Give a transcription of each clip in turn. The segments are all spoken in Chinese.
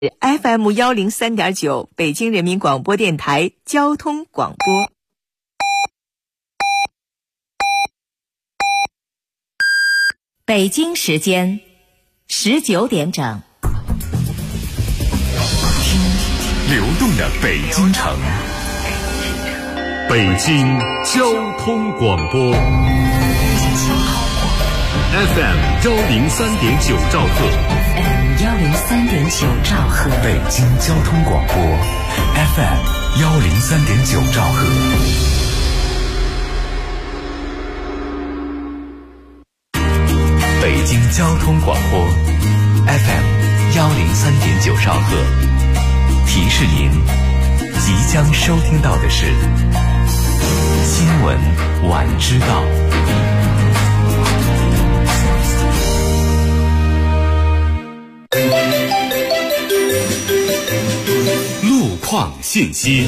FM103.9北京人民广播电台交通广播。北京时间19点整。 流动的北京城，北京交通广播 FM103.9兆赫 103.9兆赫， 北京交通广播 FM103.9兆赫。北京交通广播 FM103.9兆赫，提示您即将收听到的是新闻晚知道。路况信息。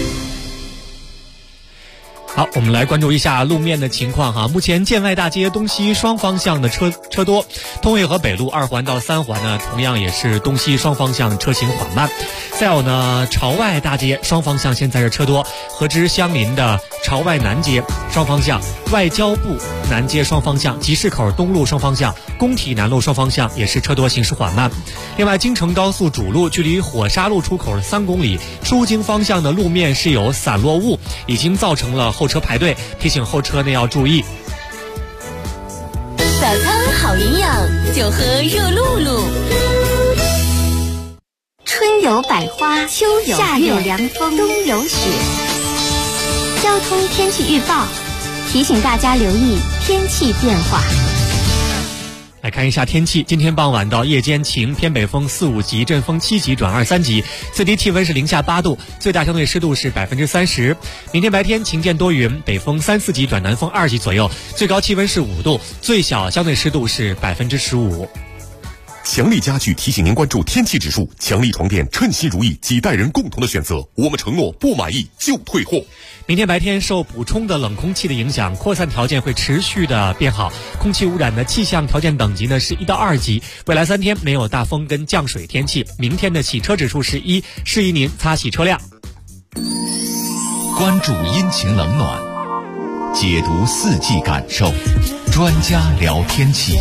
好，我们来关注一下路面的情况哈。目前建外大街东西双方向的车多，通渭河北路2环到3环呢，同样也是东西双方向车行缓慢。再有呢，朝外大街双方向现在是车多，和之相邻的朝外南街双方向、外交部南街双方向、集市口东路双方向、工体南路双方向也是车多，行驶缓慢。另外，京承高速主路距离火沙路出口3公里，出京方向的路面是有散落物，已经造成了后车排队，提醒后车呢要注意。 早餐好营养，就喝热露露。 春有百花，秋有夏有凉风，冬有雪。交通天气预报提醒大家留意天气变化。 来看一下天气，今天傍晚到夜间晴，偏北风4、5级，阵风7级转2、3级，最低气温是零下8度，最大相对湿度是30%。明天白天晴间多云，北风3、4级转南风2级左右，最高气温是5度，最小相对湿度是15%。 强力家具提醒您关注天气指数，强力床垫称心如意，几代人共同的选择，我们承诺不满意就退货。 明天白天受补充的冷空气的影响，扩散条件会持续的变好，空气污染的气象条件等级呢是1到2级。未来3天没有大风跟降水天气，明天的洗车指数是1，适宜您擦洗车辆。 关注阴晴冷暖，解读四季感受，专家聊天气。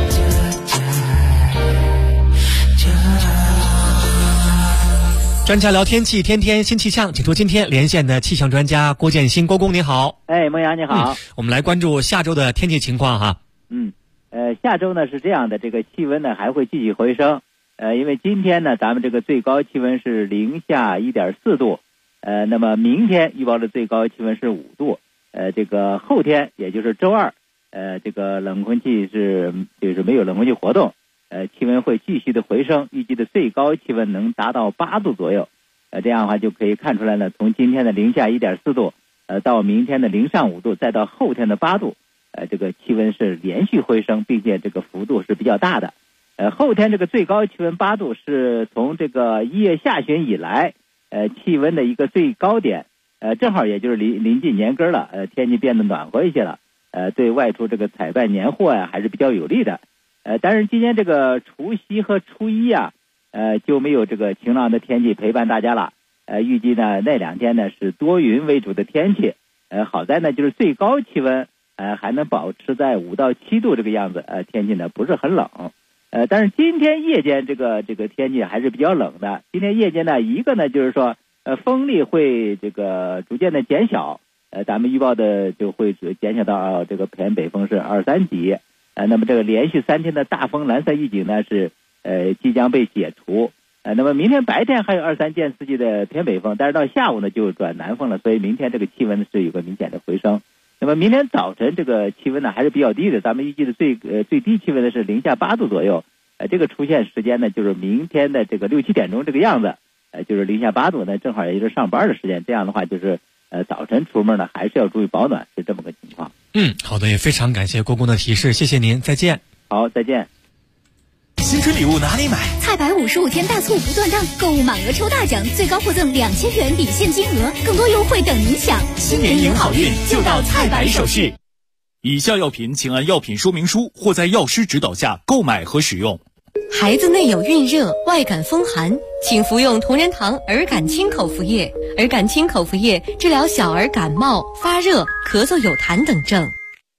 专家聊天气，天天新气象，请出今天连线的气象专家郭建新。郭工您好。 孟阳你好。 我们来关注下周的天气情况哈。 下周呢是这样的，这个气温呢还会继续回升。因为今天呢咱们这个最高气温是零下1.4度，那么明天预报的最高气温是5度。这个后天也就是周二，这个冷空气就是没有冷空气活动。气温会继续的回升，预计的最高气温能达到8度左右。这样的话就可以看出来呢，从今天的零下1.4度，到明天的零上5度，再到后天的8度，这个气温是连续回升，并且这个幅度是比较大的。后天这个最高气温8度是从这个1月下旬以来，气温的一个最高点，正好也就是临近年根了，天气变得暖和一些了，对外出这个采办年货呀还是比较有利的。但是今天这个除夕和初一啊，就没有这个晴朗的天气陪伴大家了。预计呢那2天呢是多云为主的天气。好在呢就是最高气温还能保持在5到7度这个样子，天气呢不是很冷。但是今天夜间这个天气还是比较冷的。今天夜间呢，一个呢就是说风力会这个逐渐的减小，咱们预报的就会减小到这个偏北风是2、3级。那么这个连续3天的大风蓝色预警呢是即将被解除。那么明天白天还有2、3件4级的偏北风，但是到下午呢就转南风了，所以明天这个气温是有个明显的回升。那么明天早晨这个气温呢还是比较低的，咱们预计的最低气温呢是零下8度左右。这个出现时间呢就是明天的这个6、7点钟这个样子，就是零下8度呢，正好也就是上班的时间。这样的话就是早晨出门呢还是要注意保暖，是这么个情况。 好的，也非常感谢郭工的提示，谢谢您，再见。 好，再见。 新春礼物哪里买？ 菜百55天大促不断账，购物满额抽大奖，最高获赠2000元抵现金额，更多优惠等您享。 新年迎好运，就到菜百首饰。 以下药品请按药品说明书或在药师指导下购买和使用。 孩子内有孕热、外感风寒，请服用同仁堂儿感清口服液。儿感清口服液治疗小儿感冒、发热、咳嗽有痰等症。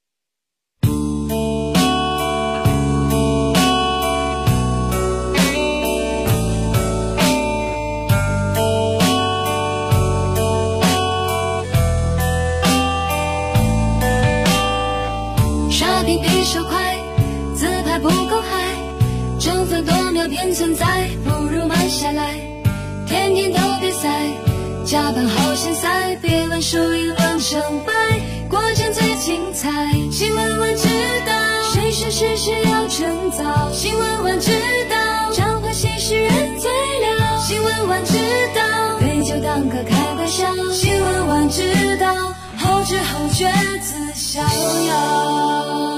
刷屏比手快，自拍不够嗨，争分夺秒便存在，不如慢下来。天天都比赛，加班好现塞，别问输赢论成败，过程最精彩。新闻晚知道，谁是事实要趁早。新闻晚知道，彰化新诗人最了。新闻晚知道，杯酒当歌开玩笑。新闻晚知道，后知后觉自逍遥。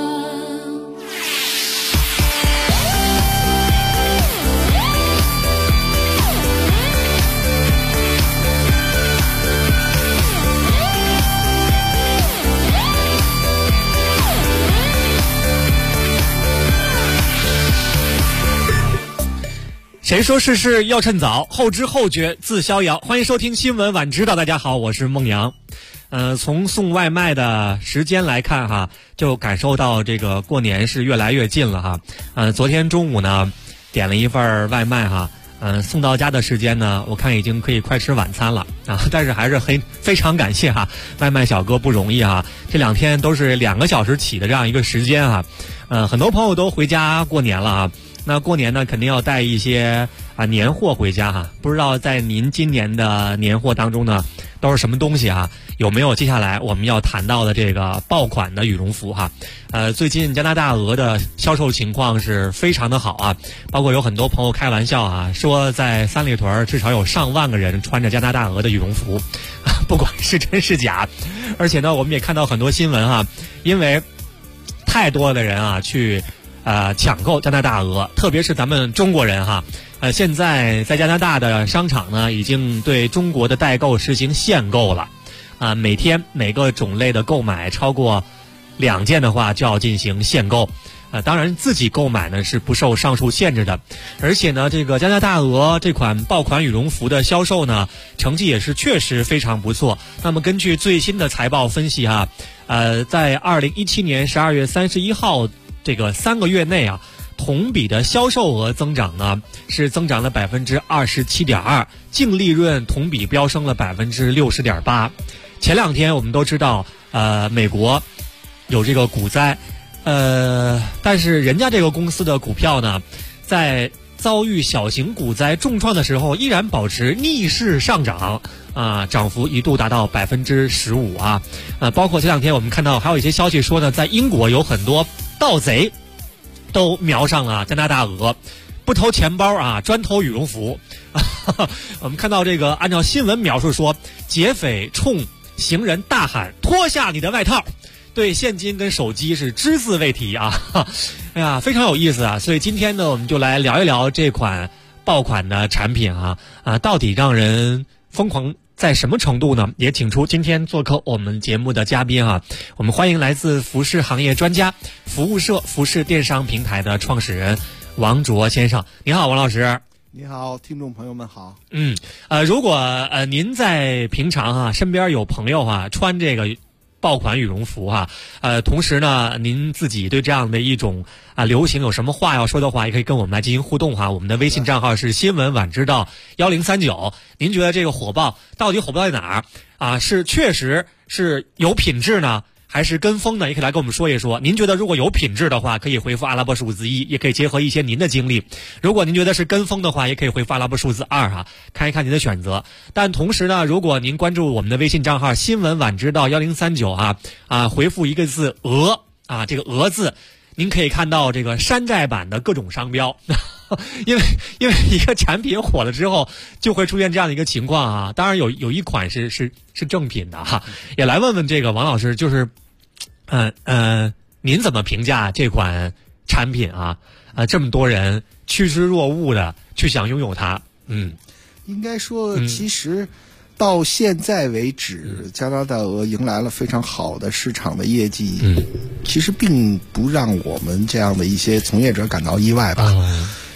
谁说事事要趁早，后知后觉自逍遥。欢迎收听新闻晚知道，大家好，我是孟阳。从送外卖的时间来看哈，就感受到这个过年是越来越近了哈。昨天中午呢，点了一份外卖哈，送到家的时间呢，我看已经可以快吃晚餐了啊。但是还是非常感谢哈，外卖小哥不容易哈。这2天都是2个小时起的这样一个时间哈。很多朋友都回家过年了啊。那过年呢，肯定要带一些年货回家哈。不知道在您今年的年货当中呢，都是什么东西啊？有没有接下来我们要谈到的这个爆款的羽绒服哈？最近加拿大鹅的销售情况是非常的好啊，包括有很多朋友开玩笑啊，说在三里屯至少有上万个人穿着加拿大鹅的羽绒服，不管是真是假。而且呢，我们也看到很多新闻啊，因为太多的人啊去抢购加拿大鹅，特别是咱们中国人哈。现在在加拿大的商场呢，已经对中国的代购实行限购了。每天每个种类的购买超过2件的话，就要进行限购。当然自己购买呢是不受上述限制的。而且呢，这个加拿大鹅这款爆款羽绒服的销售呢，成绩也是确实非常不错。那么根据最新的财报分析哈，在2017年12月31号这个3个月内啊，同比的销售额增长呢是增长了27.2%，净利润同比飙升了60.8%。前2天我们都知道，美国有这个股灾，但是人家这个公司的股票呢，在遭遇小型股灾重创的时候，依然保持逆势上涨啊，涨幅一度达到15%啊。包括前2天我们看到还有一些消息说呢，在英国有很多盗贼都瞄上了加拿大鹅，不偷钱包啊，专偷羽绒服。我们看到这个，按照新闻描述说，劫匪冲行人大喊脱下你的外套，对现金跟手机是只字未提啊。哎呀，非常有意思啊。所以今天呢，我们就来聊一聊这款爆款的产品啊，到底让人疯狂在什么程度呢？也请出今天做客我们节目的嘉宾啊，我们欢迎来自服饰行业专家、服务社服饰电商平台的创始人王卓先生。你好，王老师。 你好，听众朋友们好。 如果您在平常身边有朋友穿这个爆款羽绒服同时呢，您自己对这样的一种流行有什么话要说的话，也可以跟我们来进行互动我们的微信账号是新闻晚知道1039。您觉得这个火爆到底火爆在哪儿是确实是有品质呢，还是跟风呢？也可以来跟我们说一说。您觉得如果有品质的话，可以回复阿拉伯数字1，也可以结合一些您的经历。如果您觉得是跟风的话，也可以回复阿拉伯数字2看一看您的选择。但同时呢，如果您关注我们的微信账号新闻晚知道1039回复一个字鹅这个鹅字，您可以看到这个山寨版的各种商标。因为一个产品火了之后，就会出现这样的一个情况当然有一款是正品的也来问问这个王老师，就是您怎么评价这款产品这么多人趋之若鹜的去想拥有它？ 应该说其实到现在为止，加拿大鹅迎来了非常好的市场的业绩，其实并不让我们这样的一些从业者感到意外吧。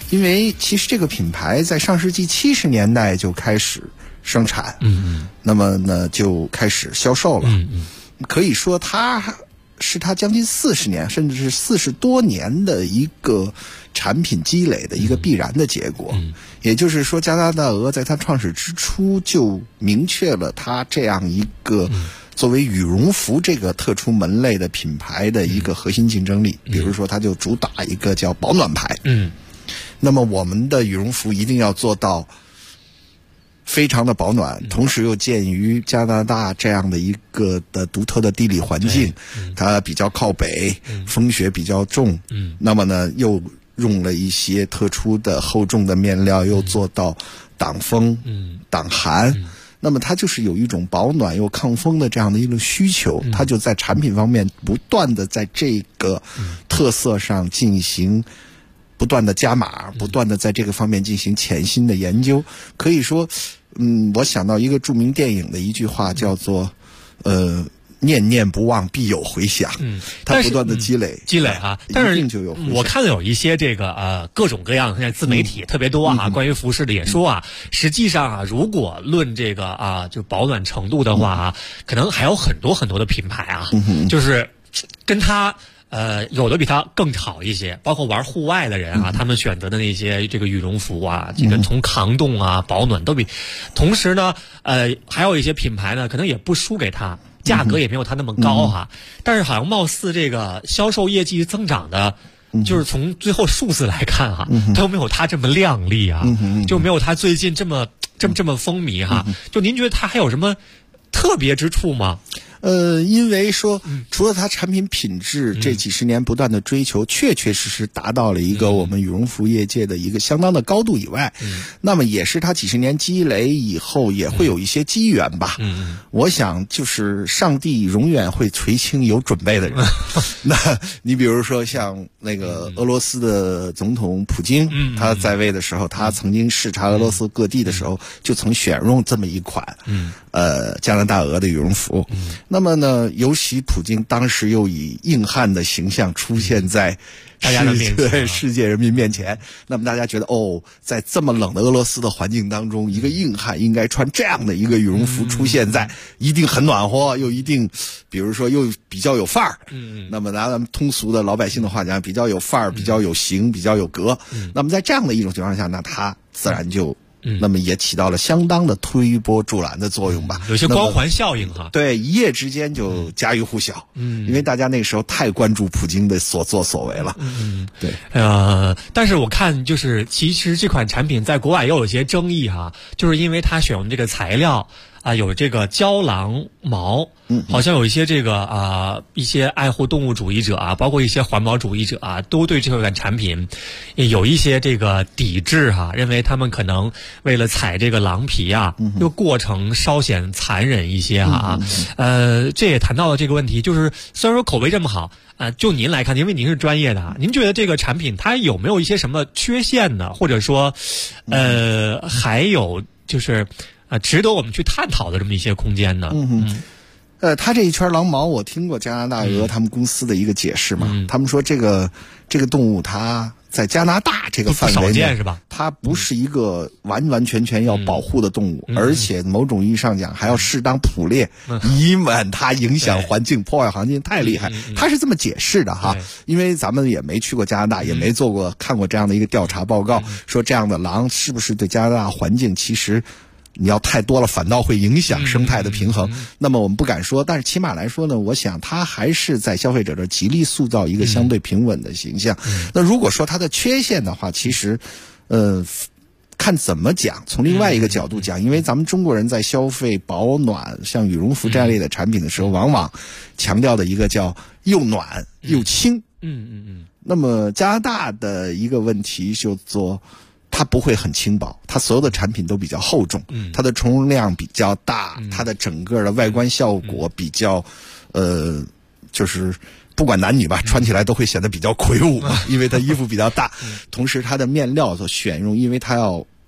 因为其实这个品牌在上世纪70年代就开始生产，那么呢就开始销售了，可以说它是它将近40年甚至是40多年的一个产品积累的一个必然的结果。也就是说，加拿大鹅在它创始之初就明确了它这样一个作为羽绒服这个特殊门类的品牌的一个核心竞争力。比如说，它就主打一个叫保暖牌。那么我们的羽绒服一定要做到非常的保暖，同时又鉴于加拿大这样的一个的独特的地理环境，它比较靠北，风雪比较重，那么呢又用了一些特殊的厚重的面料，又做到挡风、挡寒。那么它就是有一种保暖又抗风的这样的一个需求，它就在产品方面不断的在这个特色上进行不断的加码，不断的在这个方面进行潜心的研究。可以说，我想到一个著名电影的一句话，叫做念念不忘必有回响。它不断的积累啊，但是我看到有一些这个各种各样的现在自媒体特别多啊，关于服饰的也说啊，实际上啊，如果论这个就保暖程度的话啊，可能还有很多很多的品牌啊，就是跟它有的比它更好一些，包括玩户外的人啊，他们选择的那些这个羽绒服啊，这个从抗冻啊、保暖都比。同时呢，还有一些品牌呢，可能也不输给它，价格也没有它那么高哈。但是好像貌似这个销售业绩增长的，就是从最后数字来看哈，都没有它这么亮丽啊，就没有它最近这么风靡哈。就您觉得它还有什么特别之处吗？ 因为说，除了它产品品质这几十年不断的追求，确实达到了一个我们羽绒服业界的一个相当的高度以外，那么也是它几十年积累以后也会有一些机缘吧。我想就是上帝永远会垂青有准备的人。那你比如说像那个俄罗斯的总统普京，他在位的时候，他曾经视察俄罗斯各地的时候，就曾选用这么一款加拿大鹅的羽绒服。那么呢，尤其普京当时又以硬汉的形象出现在大家的面前，世界人民面前。那么大家觉得，在这么冷的俄罗斯的环境当中，一个硬汉应该穿这样的一个羽绒服出现在，一定很暖和，又一定，比如说又比较有范儿。那么拿咱们通俗的老百姓的话讲，比较有范儿，比较有型，比较有格。那么在这样的一种情况下，那他自然就。那么也起到了相当的推波助澜的作用吧， 有些光环效应哈。 对，一夜之间就家喻户晓。因为大家那个时候太关注普京的所作所为了。对。 但是我看就是其实这款产品在国外也有一些争议哈，就是因为它选用这个材料。有这个郊狼毛，好像有一些这个一些爱护动物主义者啊，包括一些环保主义者啊，都对这款产品有一些这个抵制哈，认为他们可能为了采这个狼皮啊，这个过程稍显残忍一些啊。这也谈到了这个问题，就是虽然说口碑这么好，就您来看，因为您是专业的啊，您觉得这个产品它有没有一些什么缺陷呢？或者说，还有就是值得我们去探讨的这么一些空间呢？ 他这一圈狼毛，我听过加拿大鹅他们公司的一个解释嘛，他们说这个动物它在加拿大这个范围内， 是吧？ 它不是一个完完全全要保护的动物，而且某种意义上讲还要适当捕猎，以免它影响环境、破坏环境太厉害。他是这么解释的哈，因为咱们也没去过加拿大，也没看过这样的一个调查报告，说这样的狼是不是对加拿大环境其实。你要太多了，反倒会影响生态的平衡。那么我们不敢说，但是起码来说呢，我想它还是在消费者这极力塑造一个相对平稳的形象。那如果说它的缺陷的话，其实，看怎么讲。从另外一个角度讲，因为咱们中国人在消费保暖像羽绒服这类的产品的时候，往往强调的一个叫又暖又轻。那么加拿大的一个问题就做。它不会很轻薄，它所有的产品都比较厚重，它的重容量比较大，它的整个的外观效果比较，就是不管男女吧，穿起来都会显得比较魁梧嘛，因为它衣服比较大，同时它的面料所选用，因为它要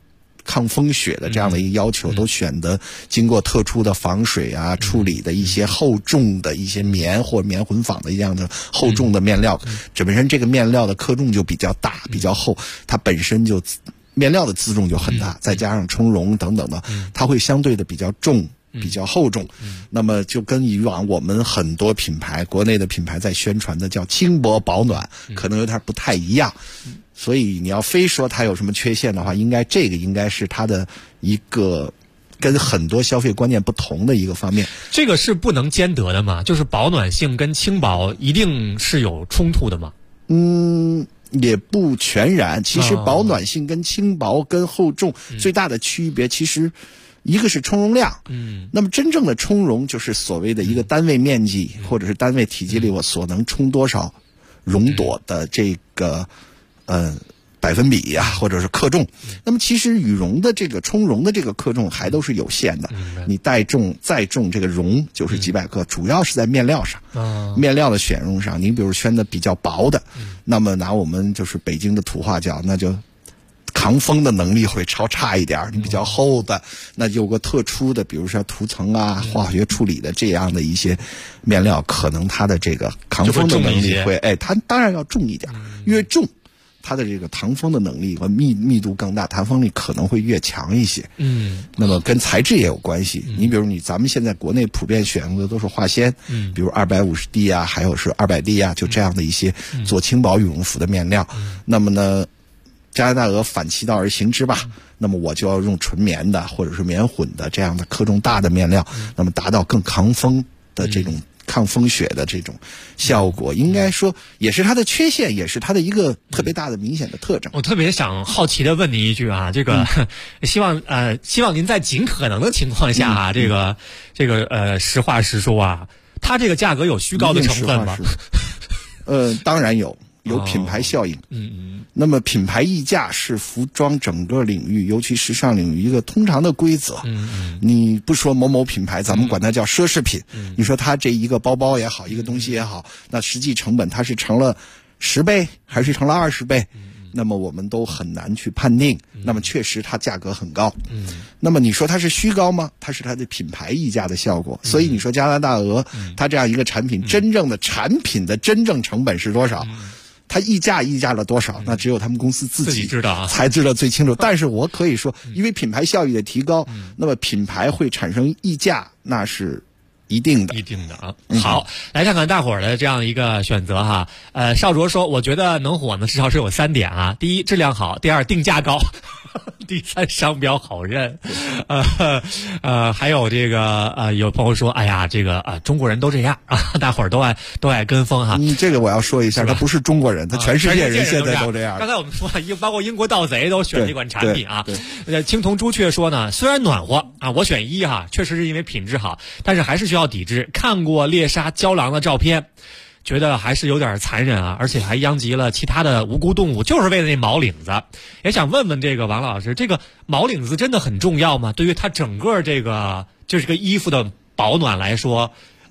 抗风雪的这样的一个要求，都选择经过特殊的防水啊处理的一些厚重的一些棉或棉混纺的一样的厚重的面料，这本身这个面料的克重就比较大比较厚，它本身就面料的自重就很大，再加上充绒等等的，它会相对的比较重比较厚重，那么就跟以往我们很多品牌国内的品牌在宣传的叫轻薄保暖可能有点不太一样，所以你要非说它有什么缺陷的话，这个应该是它的一个跟很多消费观念不同的一个方面。 这个是不能兼得的嘛？就是保暖性跟轻薄一定是有冲突的吗？ 也不全然。其实保暖性跟轻薄跟厚重最大的区别，其实一个是充绒量，那么真正的充绒就是所谓的一个单位面积或者是单位体积里我所能充多少绒朵的这个百分比呀，或者是克重。那么其实羽绒的这个充绒的这个克重还都是有限的，你再重这个绒就是几百克，主要是在面料上，面料的选用上。你比如选的比较薄的，那么拿我们就是北京的土话讲，那就抗风的能力会稍差一点。你比较厚的，那有个特殊的，比如说涂层啊、化学处理的这样的一些面料，可能它的这个抗风的能力会，它当然要重一点，越重它的这个抗风的能力和密度更大，弹风力可能会越强一些。那么跟材质也有关系。你比如咱们现在国内普遍选用的都是化纤，比如250D啊，还有是200D啊，就这样的一些做轻薄羽绒服的面料。那么呢，加拿大鹅反其道而行之吧，那么我就要用纯棉的或者是棉混的这样的克重大的面料，那么达到更抗风的这种抗风雪的这种效果，应该说也是它的缺陷，也是它的一个特别大的明显的特征。 我特别好奇的问你一句啊，这个希望您在尽可能的情况下啊，这个实话实说啊，它这个价格有虚高的成分吗？ 当然有品牌效应。那么品牌溢价是服装整个领域，尤其时尚领域一个通常的规则。你不说某某品牌，咱们管它叫奢侈品。你说它这一个包包也好，一个东西也好，那实际成本它是成了10倍还是成了20倍？那么我们都很难去判定。那么确实它价格很高。那么你说它是虚高吗？它是它的品牌溢价的效果。所以你说加拿大鹅它这样一个产品，真正的产品的真正成本是多少？它溢价了多少？那只有他们公司自己知道， 才知道最清楚。但是我可以说，因为品牌效益的提高，那么品牌会产生溢价，那是一定的啊。好，来看看大伙儿的这样一个选择哈。少卓说，我觉得能火呢，至少是有3点啊。第一，质量好；第二，定价高；第三，商标好认。还有这个有朋友说，哎呀，这个中国人都这样啊，大伙儿都爱跟风哈。 这个我要说一下，他不是中国人，他全世界人现在都这样。 刚才我们说，包括英国盗贼都选这款产品啊。青铜朱雀说呢，虽然暖和啊，我选1哈，确实是因为品质好，但是还是需要抵制。看过猎杀郊狼的照片，觉得还是有点残忍啊，而且还殃及了其他的无辜动物，就是为了那毛领子。也想问问这个王老师，这个毛领子真的很重要吗？对于它整个这个衣服的保暖来说，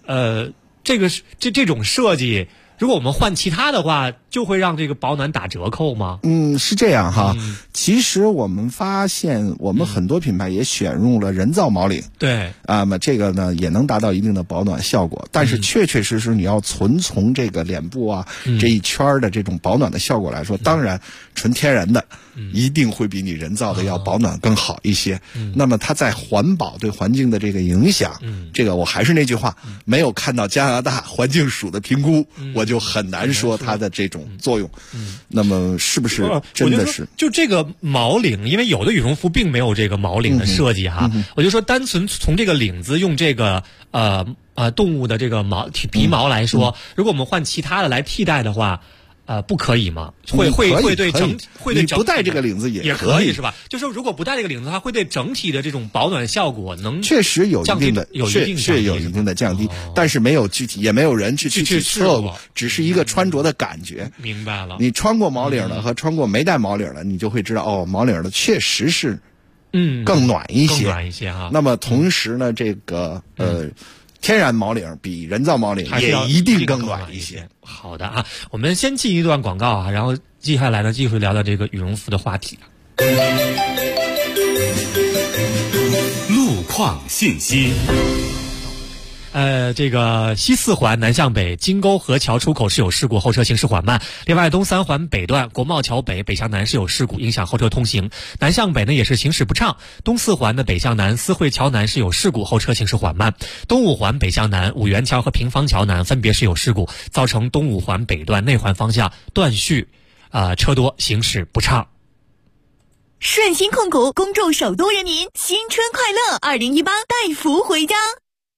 这种设计，如果我们换其他的话，就会让这个保暖打折扣吗？ 是这样哈。其实我们发现，我们很多品牌也选用了人造毛领。 对。 这个呢也能达到一定的保暖效果，但是确实你要从这个脸部啊这一圈的这种保暖的效果来说，当然纯天然的一定会比你人造的要保暖更好一些。那么它在环保对环境的这个影响，这个我还是那句话，没有看到加拿大环境署的评估，我就很难说它的这种作用。那么是不是真的是就这个毛领？因为有的羽绒服并没有这个毛领的设计哈。我就说单纯从这个领子用这个动物的这个皮毛来说，如果我们换其他的来替代的话，不可以吗？会对整你不带这个领子也可以是吧？就是如果不带这个领子，它会对整体的这种保暖效果确实有一定的有一定的降低，但是没有具体，也没有人去测过，只是一个穿着的感觉。 明白了。 你穿过毛领的和穿过没带毛领的，你就会知道毛领的确实是更暖一些哈。 那么同时呢，这个天然毛领比人造毛领也一定更暖一些。 好的啊，我们先进一段广告啊，然后接下来呢继续聊聊这个羽绒服的话题。 况信息。 这个西4环南向北金沟河桥出口是有事故，后车行驶缓慢。另外，东3环北段国贸桥北北向南是有事故，影响后车通行。南向北呢也是行驶不畅。东4环的北向南思汇桥南是有事故，后车行驶缓慢。东5环北向南五元桥和平房桥南分别是有事故，造成东5环北段内环方向断续，车多行驶不畅。 顺鑫控股恭祝首都人民新春快乐，2018带福回家。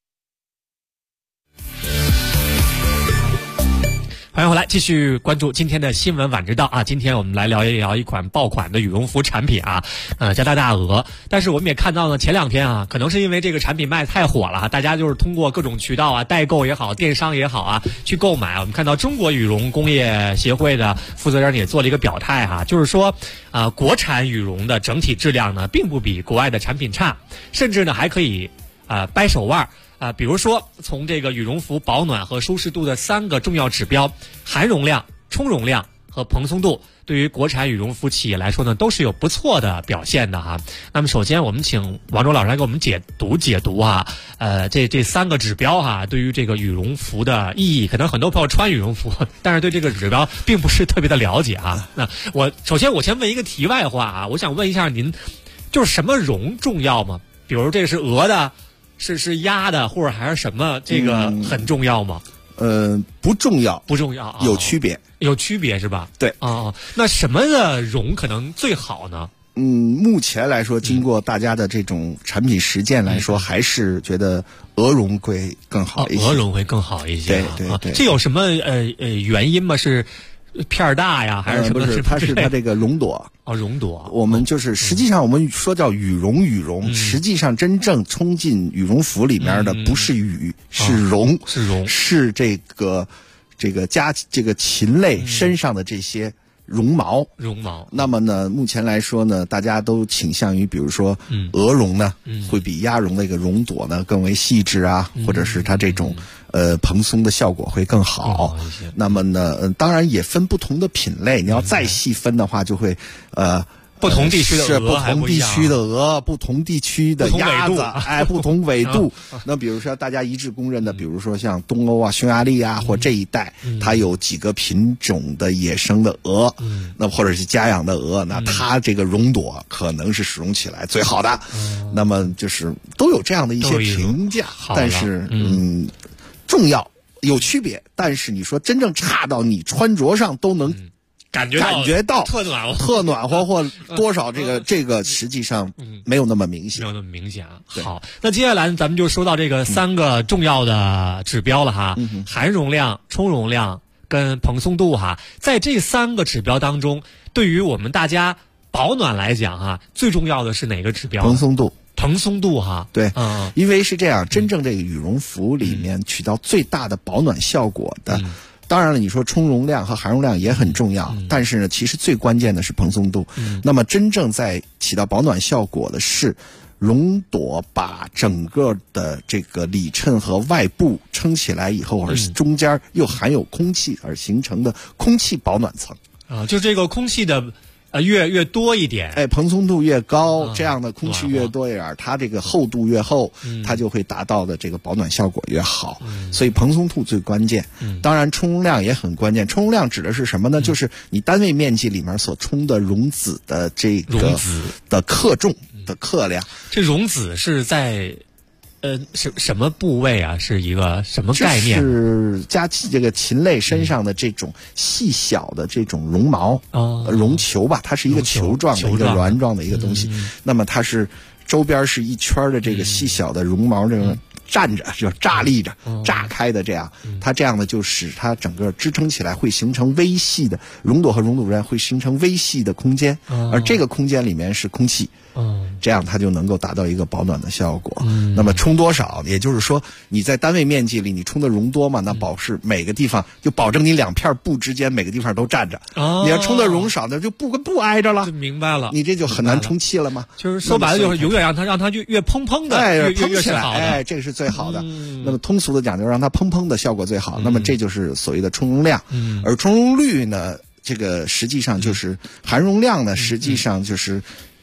欢迎回来，继续关注今天的新闻晚知道啊！今天我们来聊一聊一款爆款的羽绒服产品啊，加拿大鹅。但是我们也看到呢，前2天啊，可能是因为这个产品卖太火了，大家就是通过各种渠道啊，代购也好，电商也好啊，去购买。我们看到中国羽绒工业协会的负责人也做了一个表态哈，就是说国产羽绒的整体质量呢，并不比国外的产品差，甚至呢还可以掰手腕。比如说从这个羽绒服保暖和舒适度的3个重要指标，含绒量、充绒量和蓬松度，对于国产羽绒服企业来说呢，都是有不错的表现的哈。那么首先我们请王周老师来给我们解读哈，这3个指标哈，对于这个羽绒服的意义，可能很多朋友穿羽绒服，但是对这个指标并不是特别的了解哈。那首先我先问一个题外话啊，我想问一下您，就是什么绒重要吗？比如这个是鹅的，是鸭的，或者还是什么？这个很重要吗？ 不重要， 不重要， 有区别， 有区别是吧？ 对那什么的绒可能最好呢？ 目前来说，经过大家的这种产品实践来说，还是觉得鹅绒会更好一些。 鹅绒会更好一些。 对， 这有什么原因吗？是片儿大呀，还是什么？ 不是，它这个绒朵。 绒朵。 我们就是实际上我们说叫羽绒，实际上真正冲进羽绒服里面的不是羽，是绒，是这个禽类身上的这些绒毛。那么呢，目前来说呢，大家都倾向于，比如说鹅绒呢，会比鸭绒的一个绒朵呢更为细致啊，或者是它这种蓬松的效果会更好。那么呢，当然也分不同的品类，你要再细分的话，就会不同地区的鹅， 不同地区的鹅，不同地区的鸭子，不同纬度。那比如说大家一致公认的，比如说像东欧啊、匈牙利啊或这一带，它有几个品种的野生的鹅，那或者是家养的鹅，那它这个绒朵可能是使用起来最好的。那么就是都有这样的一些评价，但是重要有区别，但是你说真正差到你穿着上都能感觉到特暖和或多少这个实际上没有那么明显， 啊。好，那接下来咱们就说到这个3个重要的指标了哈，含绒量、充绒量跟蓬松度哈。在这3个指标当中，对于我们大家保暖来讲哈，最重要的是哪个指标？蓬松度哈。 对，因为是这样，真正这个羽绒服里面起到最大的保暖效果的。当然了，你说充绒量和含绒量也很重要，但是呢，其实最关键的是蓬松度。那么真正在起到保暖效果的是绒朵把整个的这个里衬和外部撑起来以后，而中间又含有空气而形成的空气保暖层。 就这个空气的越多一点， 蓬松度越高，这样的空气越多一点，它这个厚度越厚，它就会达到的这个保暖效果越好。所以蓬松度最关键。当然充绒量也很关键。充绒量指的是什么呢？就是你单位面积里面所充的绒子的这个的克重的克量。 这绒子是在什么部位啊？是一个什么概念？ 是这个禽类身上的这种细小的这种绒毛，绒球吧，它是一个球状的一个卵状的一个东西。那么它是周边是一圈的这个细小的绒毛，这种站着就炸立着炸开的这样，它这样呢就使它整个支撑起来，会形成微细的绒朵和绒朵之间会形成微细的空间，而这个空间里面是空气。这样它就能够达到一个保暖的效果。那么充多少，也就是说你在单位面积里你充的绒多嘛，那保持每个地方就保证你2片布之间每个地方都站着。你要充的绒少，那就不挨着了。 明白了， 你这就很难充气了嘛。 就是说白了，就是永远让它越蓬蓬的， 越是好的。这个是最好的。那么通俗的讲，就让它蓬蓬的效果最好。那么这就是所谓的充绒量。而充绒率呢，这个实际上就是含绒量呢，实际上就是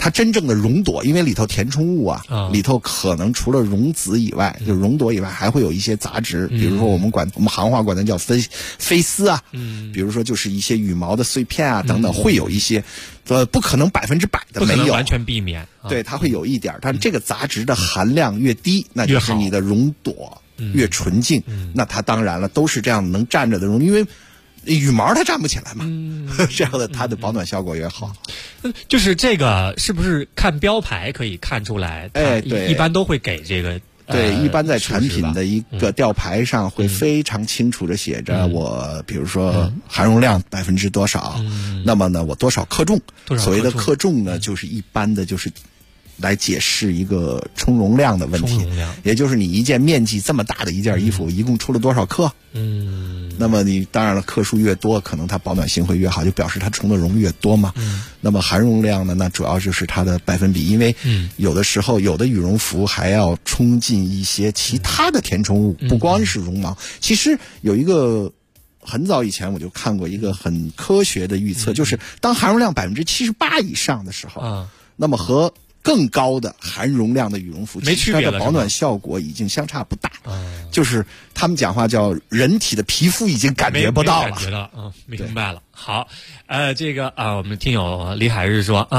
它真正的熔朵，因为里头填充物里头可能除了溶子以外，就熔朵以外，还会有一些杂质，比如说我们行话管它叫飞丝啊，比如说就是一些羽毛的碎片啊等等，会有一些，不可能100%的没有， 完全避免， 对，它会有一点，但这个杂质的含量越低，那就是你的熔朵越纯净，那它当然了，都是这样能站着的熔，因为羽毛它站不起来嘛，这样的它的保暖效果越好。 就是这个是不是看标牌可以看出来？ 对， 一般都会给这个。 对，一般在产品的一个吊牌上会非常清楚的写着我，比如说含容量多少，那么呢我多少克重，所谓的克重呢就是一般的就是来解释一个充容量的问题，也就是你一件面积这么大的一件衣服一共出了多少克，那么你当然了克数越多可能它保暖性会越好，就表示它充的容越多嘛，那么含容量呢那主要就是它的百分比，因为有的时候有的羽绒服还要充进一些其他的填充物，不光是绒毛，其实有一个很早以前我就看过一个很科学的预测，就是当含容量78%以上的时候，那么和更高的含容量的羽绒服， 没区别了， 它的保暖效果已经相差不大。就是他们讲话叫人体的皮肤已经感觉不到了。 感觉到，明白了。好，这个我们听友李海日说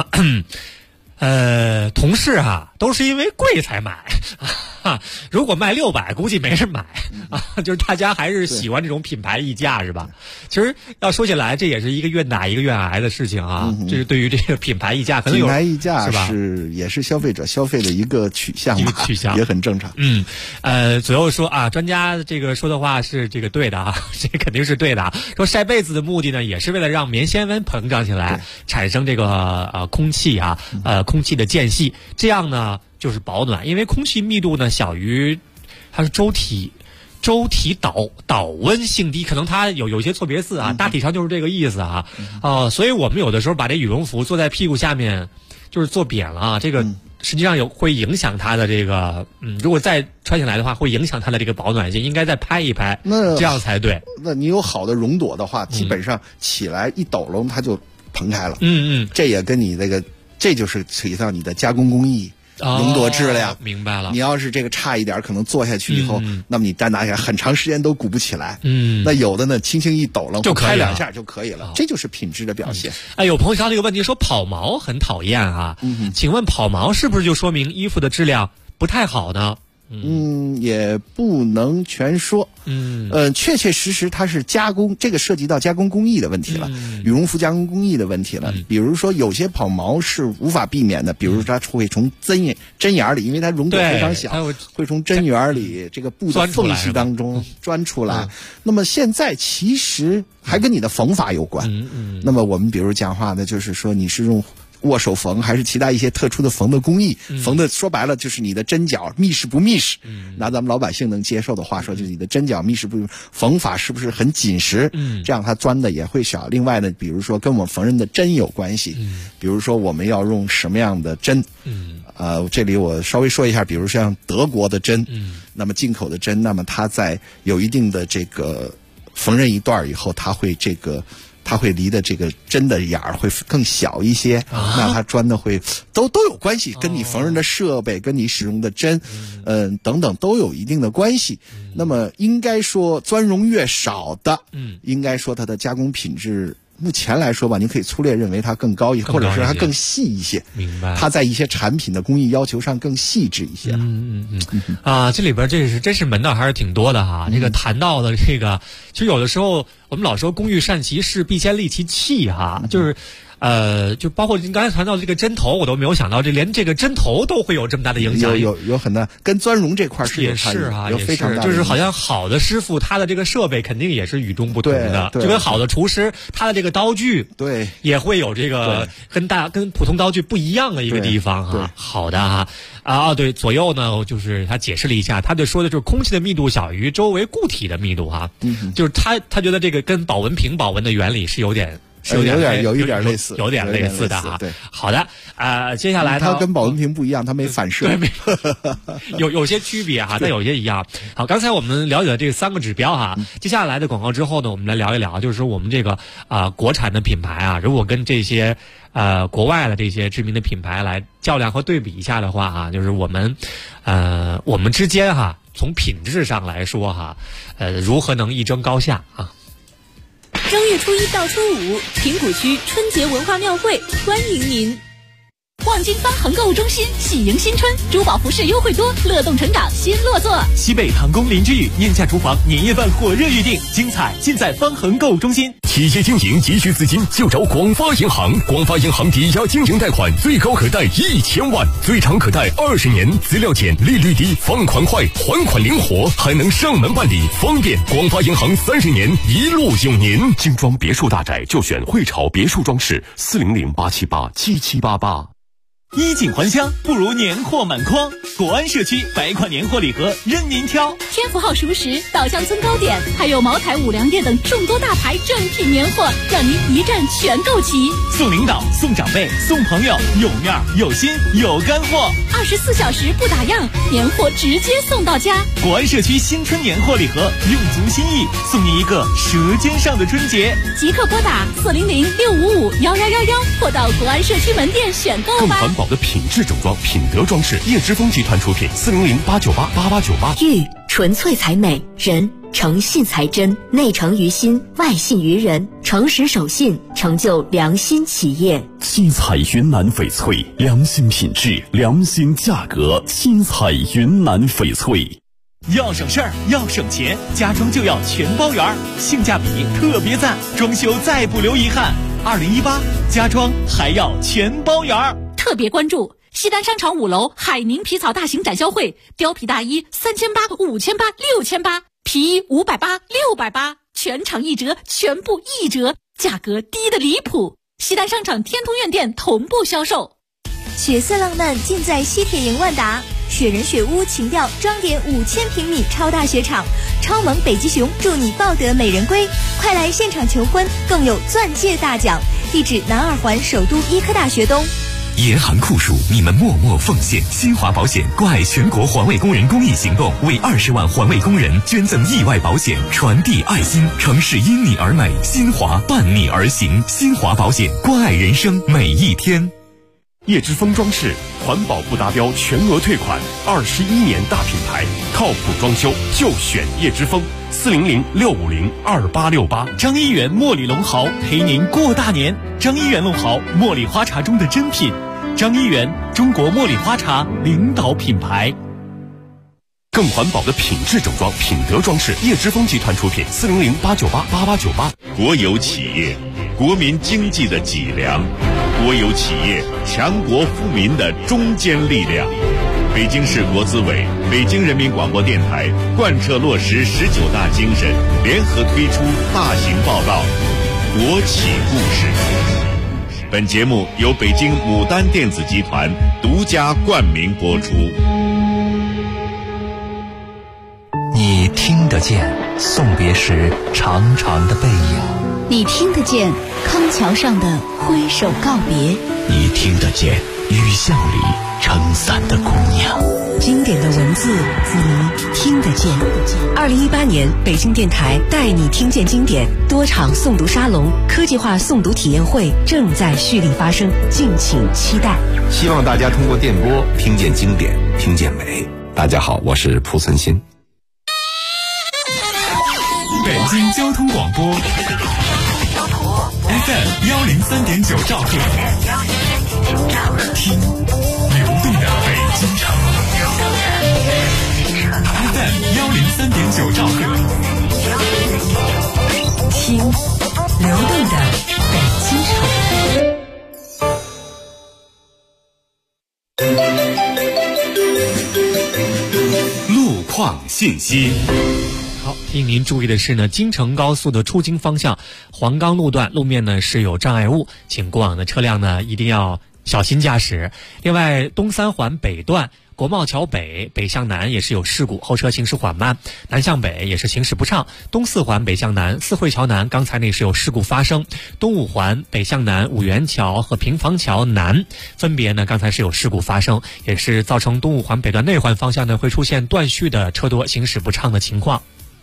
同事都是因为贵才买如果卖600估计没人买就是大家还是喜欢这种品牌溢价是吧？其实要说起来这也是一个愿打一个愿挨的事情这是对于这个品牌溢价可能有品牌溢价是吧？ 也是消费者消费的一个取向嘛，也很正常。 左右说专家这个说的话是这个对的这肯定是对的说晒被子的目的呢也是为了让棉纤维膨胀起来，产生这个空气空气的间隙，这样呢就是保暖，因为空气密度呢小于它是周体导温性低，可能它有些错别字大体上就是这个意思所以我们有的时候把这羽绒服坐在屁股下面就是坐扁了这个实际上会影响它的这个如果再穿起来的话会影响它的这个保暖性，应该再拍一拍，这样才对。 那你有好的熔朵的话，基本上起来一抖笼它就蓬开了。这也跟你这就是涉及到你的加工工艺。熔朵质量， 明白了。 你要是这个差一点，可能坐下去以后，那么你单拿起来很长时间都鼓不起来。那有的呢，轻轻一抖了，就开2下就可以了。这就是品质的表现。 有朋友提到这个问题，说跑毛很讨厌请问跑毛是不是就说明衣服的质量不太好呢？ 也不能全说。确确实实它是加工，这个涉及到加工工艺的问题了，羽绒服加工工艺的问题了。比如说有些跑毛是无法避免的，比如它会从针眼里，因为它熔朵非常小，会从针眼里这个布的缝隙当中钻出来。那么现在其实还跟你的缝法有关。那么我们比如讲话的就是说你是用握手缝还是其他一些特殊的缝的工艺，缝的说白了就是你的针脚密实不密实。拿咱们老百姓能接受的话说，就是你的针脚密实不密实，缝法是不是很紧实，这样它钻的也会少。另外呢，比如说跟我们缝纫的针有关系，比如说我们要用什么样的针，这里我稍微说一下，比如像德国的针，那么进口的针，那么它在有一定的这个缝纫一段以后，它会离的这个针的眼儿会更小一些，那它钻的会都有关系，跟你缝纫的设备，跟你使用的针，等等都有一定的关系。那么应该说钻绒越少的，应该说它的加工品质目前来说吧，您可以粗略认为它更高一些，或者是它更细一些。 明白。 它在一些产品的工艺要求上更细致一些。 这里边真是门道还是挺多的这个谈到的这个，其实有的时候我们老说工欲善其事，必先利其器就是就包括您刚才谈到这个针头，我都没有想到，连这个针头都会有这么大的影响。 有很大，跟钻绒这块也是有非常大的， 就是好像好的师傅他的这个设备肯定也是与众不同的，就跟好的厨师他的这个刀具也会有这个跟普通刀具不一样的一个地方好的对，左右呢就是他解释了一下，他就说的就是空气的密度小于周围固体的密度就是他觉得这个跟保温瓶保温的原理是有点有一点类似， 有点类似的哈。 对， 好的，接下来呢， 它跟保温瓶不一样，它没反射， 对，有些区别哈，但有些一样。好，刚才我们了解了这3个指标哈，接下来的广告之后呢，我们来聊一聊，就是说我们这个国产的品牌啊，如果跟这些国外的这些知名的品牌来较量和对比一下的话啊，就是我们之间哈，从品质上来说哈，如何能一争高下啊？ 正月初1到初5，平谷区春节文化庙会欢迎您。望京方恒购物中心喜迎新春，珠宝服饰优惠多，乐动成长新落座。 西北唐宫林之宇宴下厨房年夜饭火热预定，精彩尽在方恒购物中心。 企业经营急需资金就找广发银行，广发银行抵押经营贷款最高可贷1000万，最长可贷20年，资料简，利率低，放款快，还款灵活，还能上门办理，方便。广发银行30年一路有您。 精装别墅大宅就选汇潮别墅装饰，400-878-7788。 衣锦还乡不如年货满筐，国安社区百款年货礼盒任您挑， 天福号熟食、稻香村糕点，还有茅台、五粮液等众多大牌正品年货，让您一站全购齐。 送领导、送长辈、送朋友，有面有心有干货 ，24小时不打烊，年货直接送到家。 国安社区新春年货礼盒，用足心意，送您一个舌尖上的春节。 即刻拨打400-655-1111，或到国安社区门店选购吧。 更环保的品质整装，品德装饰，叶之峰集团出品，400-898-8898。 玉纯粹才美，人诚信才真，内诚于心，外信于人，诚实守信，成就良心企业。 七彩云南翡翠，良心品质，良心价格，七彩云南翡翠。 要省事儿，要省钱，家装就要全包圆，性价比特别赞，装修再不留遗憾。2018家装还要全包圆。 特别关注西单商场5楼海宁皮草大型展销会，貂皮大衣3800、5800、6800，皮衣580、680，全场1折，全部1折，价格低得离谱。西单商场天通苑店同步销售。 血色浪漫尽在西铁营万达，雪人雪屋情调装点5000平米超大雪场，超萌北极熊祝你抱得美人归，快来现场求婚，更有钻戒大奖。地址南2环首都医科大学东。 严寒酷暑，你们默默奉献。新华保险关爱全国环卫工人公益行动，为20万环卫工人捐赠意外保险，传递爱心。城市因你而美，新华伴你而行。新华保险，关爱人生每一天。 叶之峰装饰，环保不达标全额退款，21年大品牌，靠谱装修就选叶之峰，400-650-2868。 张一元茉莉龙豪陪您过大年。张一元龙豪，茉莉花茶中的珍品。张一元，中国茉莉花茶领导品牌。 更环保的品质整装，品德装饰，叶之峰集团出品，400-898-8898。 国有企业，国民经济的脊梁；国有企业，强国富民的中坚力量。北京市国资委、北京人民广播电台贯彻落实19大精神，联合推出大型报道《国企故事》。本节目由北京牡丹电子集团独家冠名播出。 你听得见送别时长长的背影， 你听得见康桥上的挥手告别， 你听得见雨巷里撑伞的姑娘。 经典的文字，你听得见。2018年，北京电台带你听见经典多场诵读沙龙、科技化诵读体验会正在蓄力发生，敬请期待。 希望大家通过电波听见经典，听见美。大家好，我是蒲存昕。 北京交通广播 FM 103.9兆赫，听流动的北京城。FM 103.9兆赫， 听流动的北京城。路况信息。 好，提醒您注意的是呢，京承高速的出京方向黄冈路段路面呢是有障碍物，请过往的车辆呢一定要小心驾驶。另外，东三环北段国贸桥北北向南也是有事故，后车行驶缓慢，南向北也是行驶不畅。东四环北向南四惠桥南刚才那是有事故发生，东五环北向南五元桥和平房桥南分别呢刚才是有事故发生，也是造成东五环北段内环方向呢会出现断续的车多，行驶不畅的情况。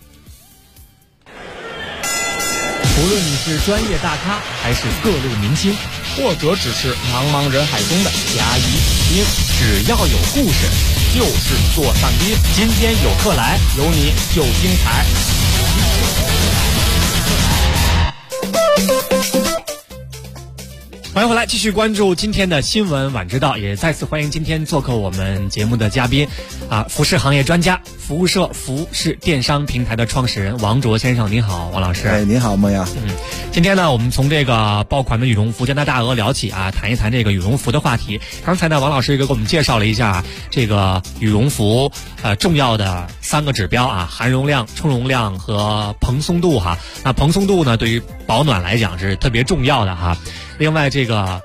无论你是专业大咖还是各路明星，或者只是茫茫人海中的甲乙丙丁，只要有故事就是座上宾。今天有客来，有你就精彩。 欢迎回来，继续关注今天的新闻晚知道，也再次欢迎今天做客我们节目的嘉宾服饰行业专家，服务社服饰电商平台的创始人王卓先生。您好，王老师。 哎，您好，梦阳。 今天呢，我们从这个爆款的羽绒服加拿大鹅聊起谈一谈这个羽绒服的话题。刚才呢，王老师给我们介绍了一下这个羽绒服重要的3个指标含绒量、充绒量和蓬松度那蓬松度呢，对于保暖来讲是特别重要的另外这个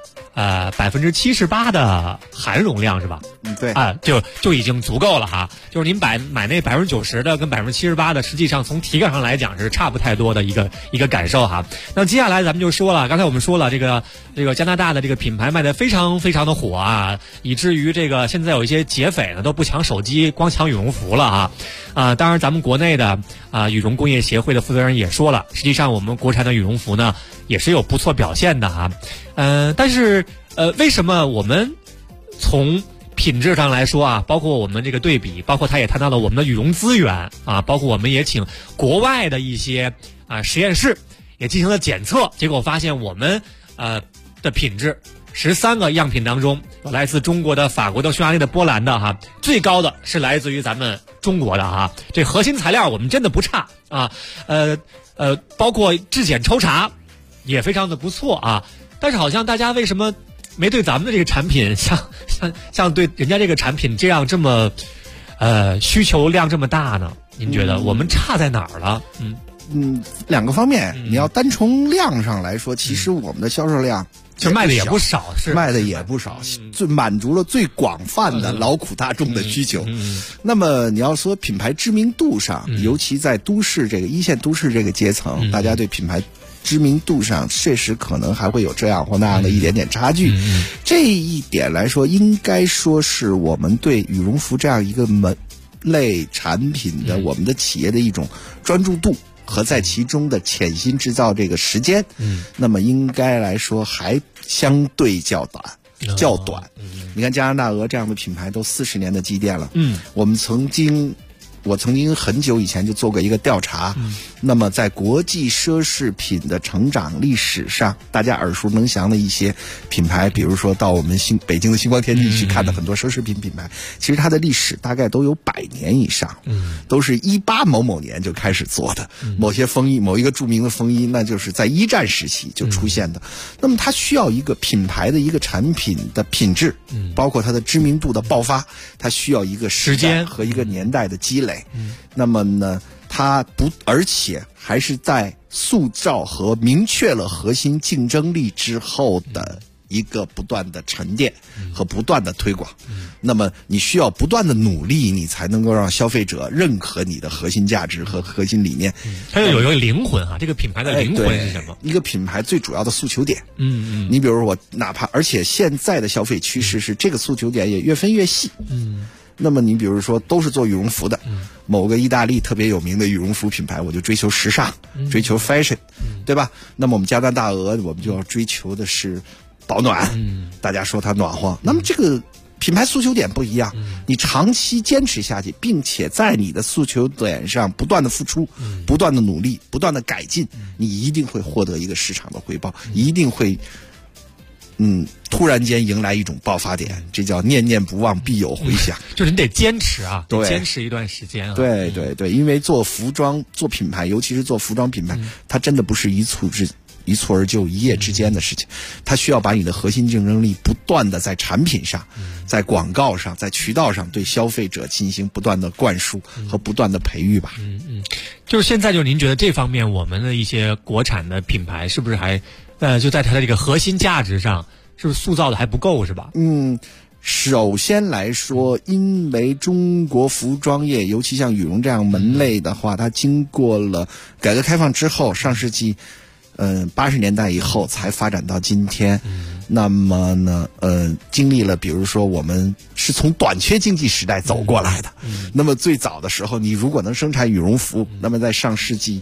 78%的含绒量是吧？ 对就已经足够了就是您买那90%的跟78%的，实际上从体感上来讲是差不太多的一个感受那接下来咱们就说了，刚才我们说了这个加拿大的这个品牌卖得非常非常的火以至于这个现在有一些劫匪呢都不抢手机，光抢羽绒服了当然咱们国内的羽绒工业协会的负责人也说了，实际上我们国产的羽绒服呢也是有不错表现的但是为什么我们从品质上来说包括我们这个对比，包括他也谈到了我们的羽绒资源包括我们也请国外的一些实验室也进行了检测，结果发现我们的品质13个样品当中有来自中国的、法国的、匈牙利的、波兰的最高的是来自于咱们中国的这核心材料我们真的不差包括质检抽查也非常的不错但是好像大家为什么没对咱们的这个产品像对人家这个产品这么需求量这么大呢？您觉得我们差在哪儿了？ 两个方面，你要单从量上来说，其实我们的销售量就卖的也不少， 卖的也不少，最满足了最广泛的劳苦大众的需求。那么你要说品牌知名度上，尤其在都市这个一线都市这个阶层，大家对品牌知名度上确实可能还会有这样或那样的一点点差距。这一点来说，应该说是我们对羽绒服这样一个门类产品的我们的企业的一种专注度和在其中的潜心制造这个时间，那么应该来说还相对较短。你看加拿大鹅这样的品牌都40年的积淀了。我曾经很久以前就做过一个调查，那么在国际奢侈品的成长历史上，大家耳熟能详的一些品牌，比如说到我们北京的星光天地去看的很多奢侈品品牌，其实它的历史大概都有100年以上，都是18某某年就开始做的。某些风衣，某一个著名的风衣，那就是在1战时期就出现的。那么它需要一个品牌的一个产品的品质，包括它的知名度的爆发，它需要一个时间和一个年代的积累。那么呢，而且还是在塑造和明确了核心竞争力之后的一个不断的沉淀和不断的推广。那么你需要不断的努力，你才能够让消费者认可你的核心价值和核心理念。 它有一个灵魂这个品牌的灵魂是什么？ 一个品牌最主要的诉求点。你比如我而且现在的消费趋势是这个诉求点也越分越细。那么你比如说都是做羽绒服的，某个意大利特别有名的羽绒服品牌，我就追求时尚，追求 fashion，对吧？那么我们加拿大鹅，我们就要追求的是保暖，大家说它暖和。那么这个品牌诉求点不一样，你长期坚持下去，并且在你的诉求点上不断的付出，不断的努力，不断的改进，你一定会获得一个市场的回报，一定会突然间迎来一种爆发点，这叫念念不忘必有回响。 就是你得坚持得坚持一段时间对，因为做服装做品牌，尤其是做服装品牌，它真的不是一蹴而就一夜之间的事情，它需要把你的核心竞争力不断的在产品上，在广告上，在渠道上对消费者进行不断的灌输和不断的培育吧。 就是现在您觉得这方面我们的一些国产的品牌是不是还就在它的这个核心价值上是不是塑造的还不够是吧？ 首先来说，因为中国服装业，尤其像羽绒这样门类的话，它经过了改革开放之后，上世纪80年代以后才发展到今天。那么呢，经历了比如说我们是从短缺经济时代走过来的。那么最早的时候，你如果能生产羽绒服，那么在上世纪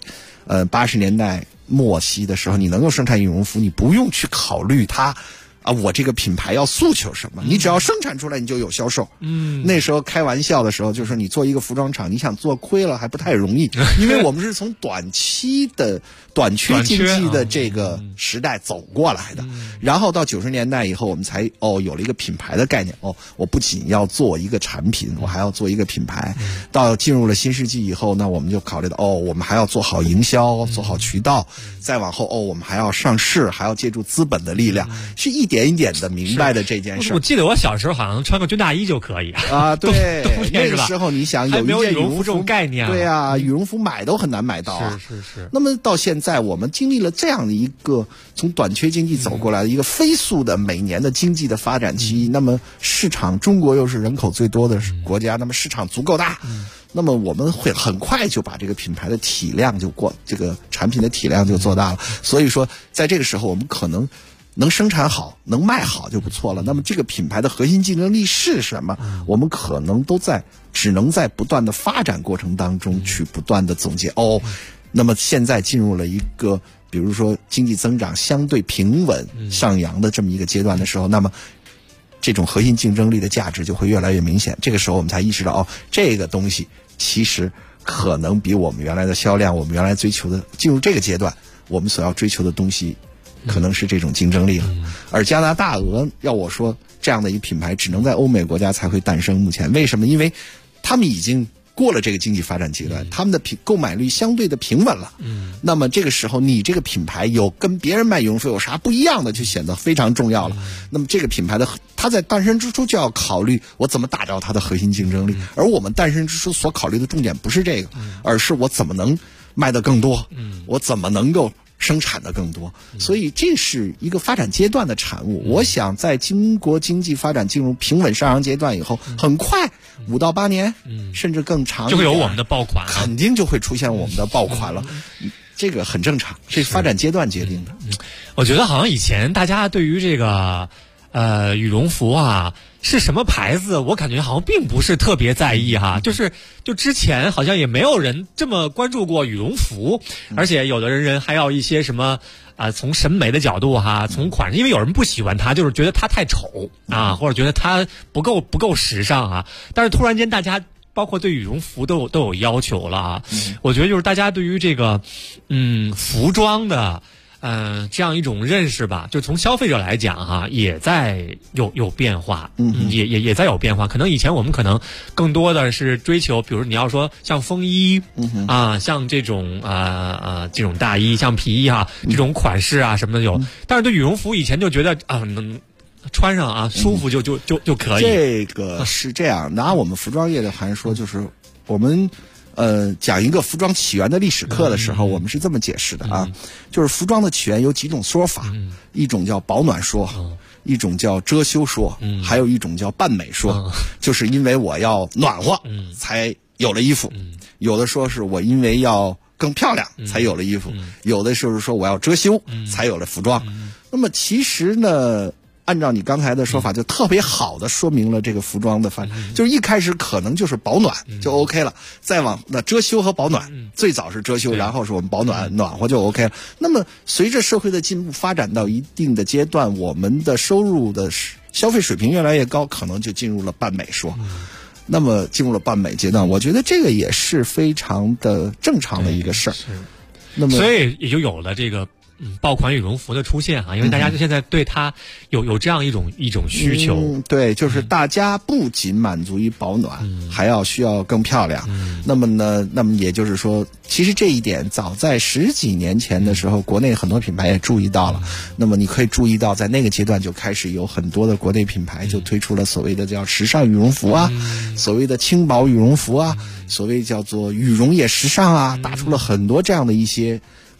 80年代末期的时候，你能够生产羽绒服，你不用去考虑它我这个品牌要诉求什么，你只要生产出来你就有销售。那时候开玩笑的时候就说，你做一个服装厂，你想做亏了还不太容易，因为我们是从短缺经济的这个时代走过来的。然后到90年代以后，我们才有了一个品牌的概念。我不仅要做一个产品，我还要做一个品牌。到进入了新世纪以后，那我们就考虑到我们还要做好营销，做好渠道。再往后我们还要上市，还要借助资本的力量，是一点一点的明白的这件事。 我记得我小时候好像穿个军大衣就可以对，那个时候你想有一件羽绒服这种概念， 对啊，羽绒服买都很难买到是。 那么到现在，我们经历了这样的一个从短缺经济走过来的一个飞速的每年的经济的发展期。那么市场，中国又是人口最多的国家，那么市场足够大。那么我们会很快就把这个品牌的体量这个产品的体量就做大了。所以说，在这个时候，我们可能能生产好，能卖好就不错了。那么这个品牌的核心竞争力是什么？我们可能只能在不断的发展过程当中去不断的总结。那么现在进入了一个比如说经济增长相对平稳上扬的这么一个阶段的时候，那么这种核心竞争力的价值就会越来越明显。这个时候我们才意识到，这个东西其实可能比我们原来的销量，我们原来追求的，进入这个阶段我们所要追求的东西可能是这种竞争力了。而加拿大鹅要我说，这样的一个品牌只能在欧美国家才会诞生。目前为什么？因为他们已经过了这个经济发展阶段，他们的购买率相对的平稳了。那么这个时候你这个品牌有跟别人卖羽绒服有啥不一样的，就显得非常重要了。那么这个品牌的它在诞生之初就要考虑我怎么打造它的核心竞争力。而我们诞生之初所考虑的重点不是这个，而是我怎么能卖得更多，我怎么能够生产的更多。所以这是一个发展阶段的产物。我想在中国经济发展进入平稳上扬阶段以后，很快5到8年，甚至更长就会有我们的爆款， 肯定就会出现我们的爆款了。这个很正常，这是发展阶段决定的。 我觉得好像以前大家对于这个羽绒服啊是什么牌子，我感觉好像并不是特别在意哈。就之前好像也没有人这么关注过羽绒服，而且有的人还要一些什么从审美的角度哈，从款式，因为有人不喜欢它，就是觉得它太丑啊，或者觉得它不够时尚啊。但是突然间大家包括对羽绒服都有要求了啊。我觉得就是大家对于这个服装的这样一种认识吧，就从消费者来讲哈，也在有变化，也在有变化。可能以前我们可能更多的是追求，比如你要说像风衣像这种这种大衣，像皮衣这种款式什么的有，但是对羽绒服以前就觉得能穿上舒服就可以。 这个是这样，拿我们服装业的函说，就是我们讲一个服装起源的历史课的时候，我们是这么解释的就是服装的起源有几种说法，一种叫保暖说，一种叫遮羞说，还有一种叫伴美说，就是因为我要暖和才有了衣服。有的说是我因为要更漂亮才有了衣服，有的就是说我要遮羞才有了服装。那么其实呢，按照你刚才的说法，就特别好的说明了这个服装的发展。就是一开始可能就是保暖就 OK 了，再往那遮羞和保暖，最早是遮羞，然后是我们保暖暖和就 OK 了。那么随着社会的进步发展到一定的阶段，我们的收入的消费水平越来越高，可能就进入了伴美说。那么进入了伴美阶段，我觉得这个也是非常的正常的一个事儿。那么所以也就有了这个爆款羽绒服的出现因为大家现在对它有这样一种需求。 对，就是大家不仅满足于保暖，还要需要更漂亮。那么也就是说，其实这一点早在10几年前的时候，国内很多品牌也注意到了。那么你可以注意到，在那个阶段就开始有很多的国内品牌就推出了所谓的叫时尚羽绒服所谓的轻薄羽绒服所谓叫做羽绒也时尚打出了很多这样的一些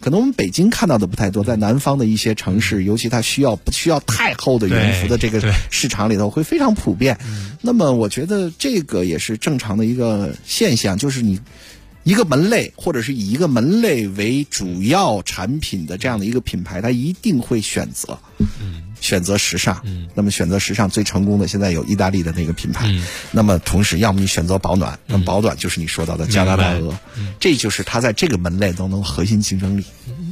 可能我们北京看到的不太多，在南方的一些城市，尤其它不需要太厚的羽绒服的这个市场里头会非常普遍。那么我觉得这个也是正常的一个现象，就是你一个门类或者是以一个门类为主要产品的这样的一个品牌，它一定会选择时尚。那么选择时尚最成功的现在有意大利的那个品牌。那么同时要么你选择保暖，那么保暖就是你说到的加拿大鹅，这就是它在这个门类当中核心竞争力。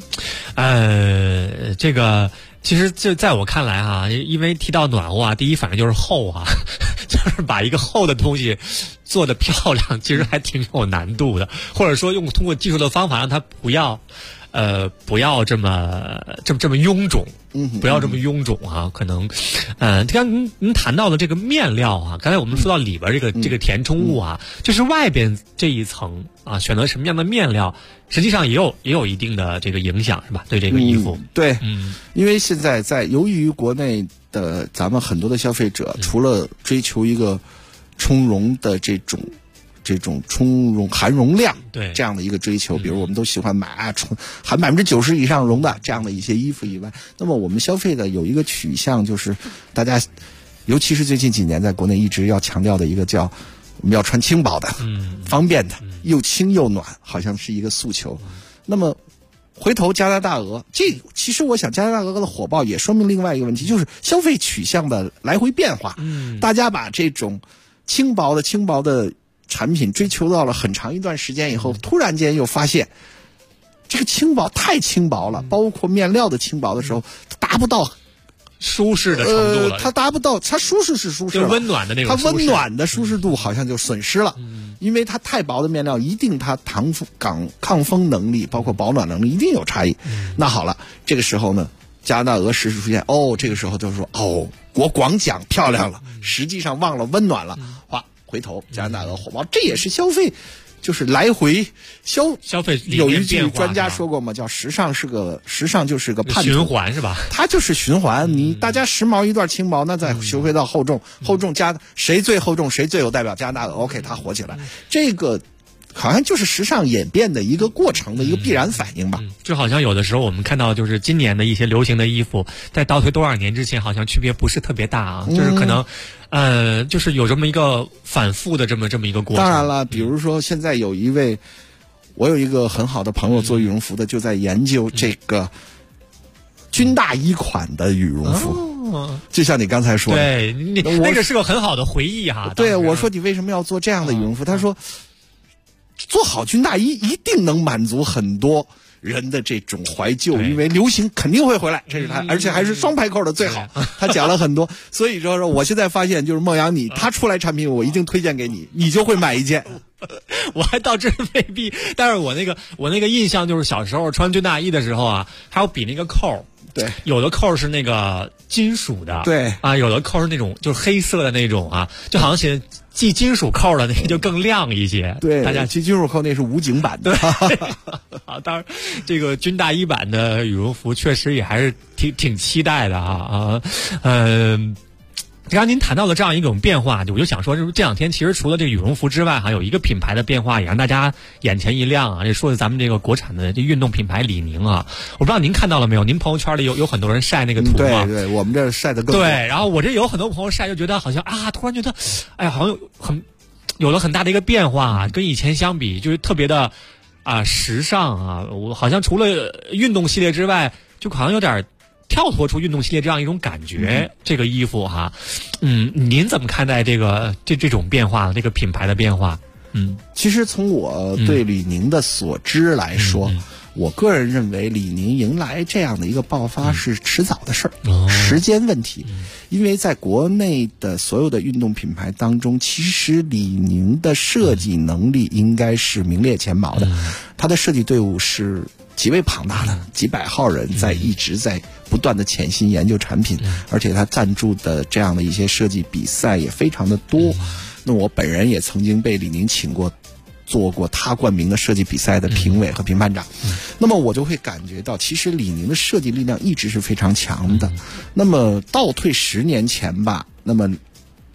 这个其实就在我看来哈，因为提到暖和啊，第一反应就是厚啊，就是把一个厚的东西做得漂亮，其实还挺有难度的，或者说通过技术的方法让它不要这么臃肿，不要这么臃肿啊。可能，刚刚您谈到的这个面料啊，刚才我们说到里边这个填充物啊，就是外边这一层啊，选择什么样的面料，实际上也有一定的这个影响，是吧？对这个衣服， 对，因为现在由于国内的咱们很多的消费者，除了追求一个充绒的这种充绒含绒量， 对这样的一个追求，比如我们都喜欢买含90%以上绒的这样的一些衣服以外，那么我们消费的有一个取向，就是大家尤其是最近几年在国内一直要强调的一个叫我们要穿轻薄的，方便的，又轻又暖，好像是一个诉求。那么回头加拿大鹅，其实我想加拿大鹅的火爆也说明另外一个问题，就是消费取向的来回变化。大家把这种轻薄的产品追求到了很长一段时间以后，突然间又发现这个轻薄太轻薄了，包括面料的轻薄的时候，达不到舒适的程度了。 它达不到，它舒适是舒适了， 就温暖的那种舒适， 它温暖的舒适度好像就损失了。因为它太薄的面料，一定它抗风能力，包括保暖能力一定有差异。那好了，这个时候呢，加拿大鹅时出现，这个时候就是说，我光讲漂亮了，实际上忘了温暖了。回头加拿大鹅火爆，这也是消费，就是来回消费。有一句专家说过嘛，叫时尚就是个叛徒循环，是吧？ 它就是循环。大家时髦一段轻薄，那再学回到厚重加谁最厚重，谁最有代表？加拿大鹅 OK， 它火起来，这个好像就是时尚演变的一个过程的一个必然反应吧。 就好像有的时候我们看到，就是今年的一些流行的衣服，在倒退多少年之前，好像区别不是特别大啊，就是可能。就是有这么一个反复的这么一个过程。 当然了，比如说现在我有一个很好的朋友做羽绒服的，就在研究这个军大衣款的羽绒服。就像你刚才说的， 对，那个是个很好的回忆哈。 对，我说你为什么要做这样的羽绒服？他说，做好军大衣一定能满足很多人的这种怀旧，因为流行肯定会回来，这是他，而且还是双排扣的最好。他讲了很多，所以说我现在发现，就是孟阳他出来产品，我一定推荐给你，你就会买一件。 我还倒真未必，但是我那个印象就是小时候穿军大衣的时候啊，还有比那个扣。 对， 有的扣是那个金属的， 对啊，有的扣是那种就是黑色的那种啊，就好像写系金属扣的那个就更亮一些。 对， 大家系金属扣那是武警版的。 啊，当然这个军大衣版的羽绒服确实也还是挺期待的啊。刚刚您谈到了这样一种变化，我就想说，就是这两天其实除了这个羽绒服之外，还有一个品牌的变化也让大家眼前一亮啊。这说的咱们这个国产的这运动品牌李宁啊，我不知道您看到了没有？您朋友圈里有很多人晒那个图吗？ 对，我们这晒的更多。 对，然后我这有很多朋友晒，就觉得好像突然觉得，好像有了很大的一个变化啊，跟以前相比，就是特别的时尚啊。我好像除了运动系列之外，就好像有点跳脱出运动系列这样一种感觉，这个衣服哈，您怎么看待这种变化，这个品牌的变化？ 其实从我对李宁的所知来说，我个人认为李宁迎来这样的一个爆发是迟早的事儿，时间问题。因为在国内的所有的运动品牌当中，其实李宁的设计能力应该是名列前茅的，它的设计队伍是极为庞大的，几百号人一直在不断的潜心研究产品，而且他赞助的这样的一些设计比赛也非常的多。那我本人也曾经被李宁请过，做过他冠名的设计比赛的评委和评判长。那么我就会感觉到，其实李宁的设计力量一直是非常强的。那么倒退10年前吧，那么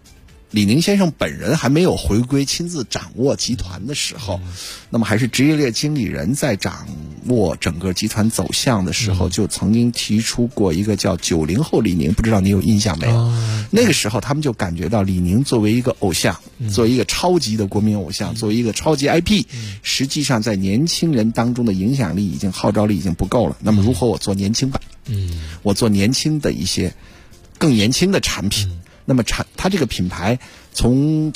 李宁先生本人还没有回归亲自掌握集团的时候，那么还是职业类经理人在掌握整个集团走向的时候，就曾经提出过一个叫90后李宁，不知道你有印象没有？那个时候他们就感觉到李宁作为一个偶像，作为一个超级的国民偶像，作为一个超级 IP，实际上在年轻人当中的影响力已经号召力已经不够了。那么如何我做年轻版？我做年轻的一些更年轻的产品。那么它这个品牌从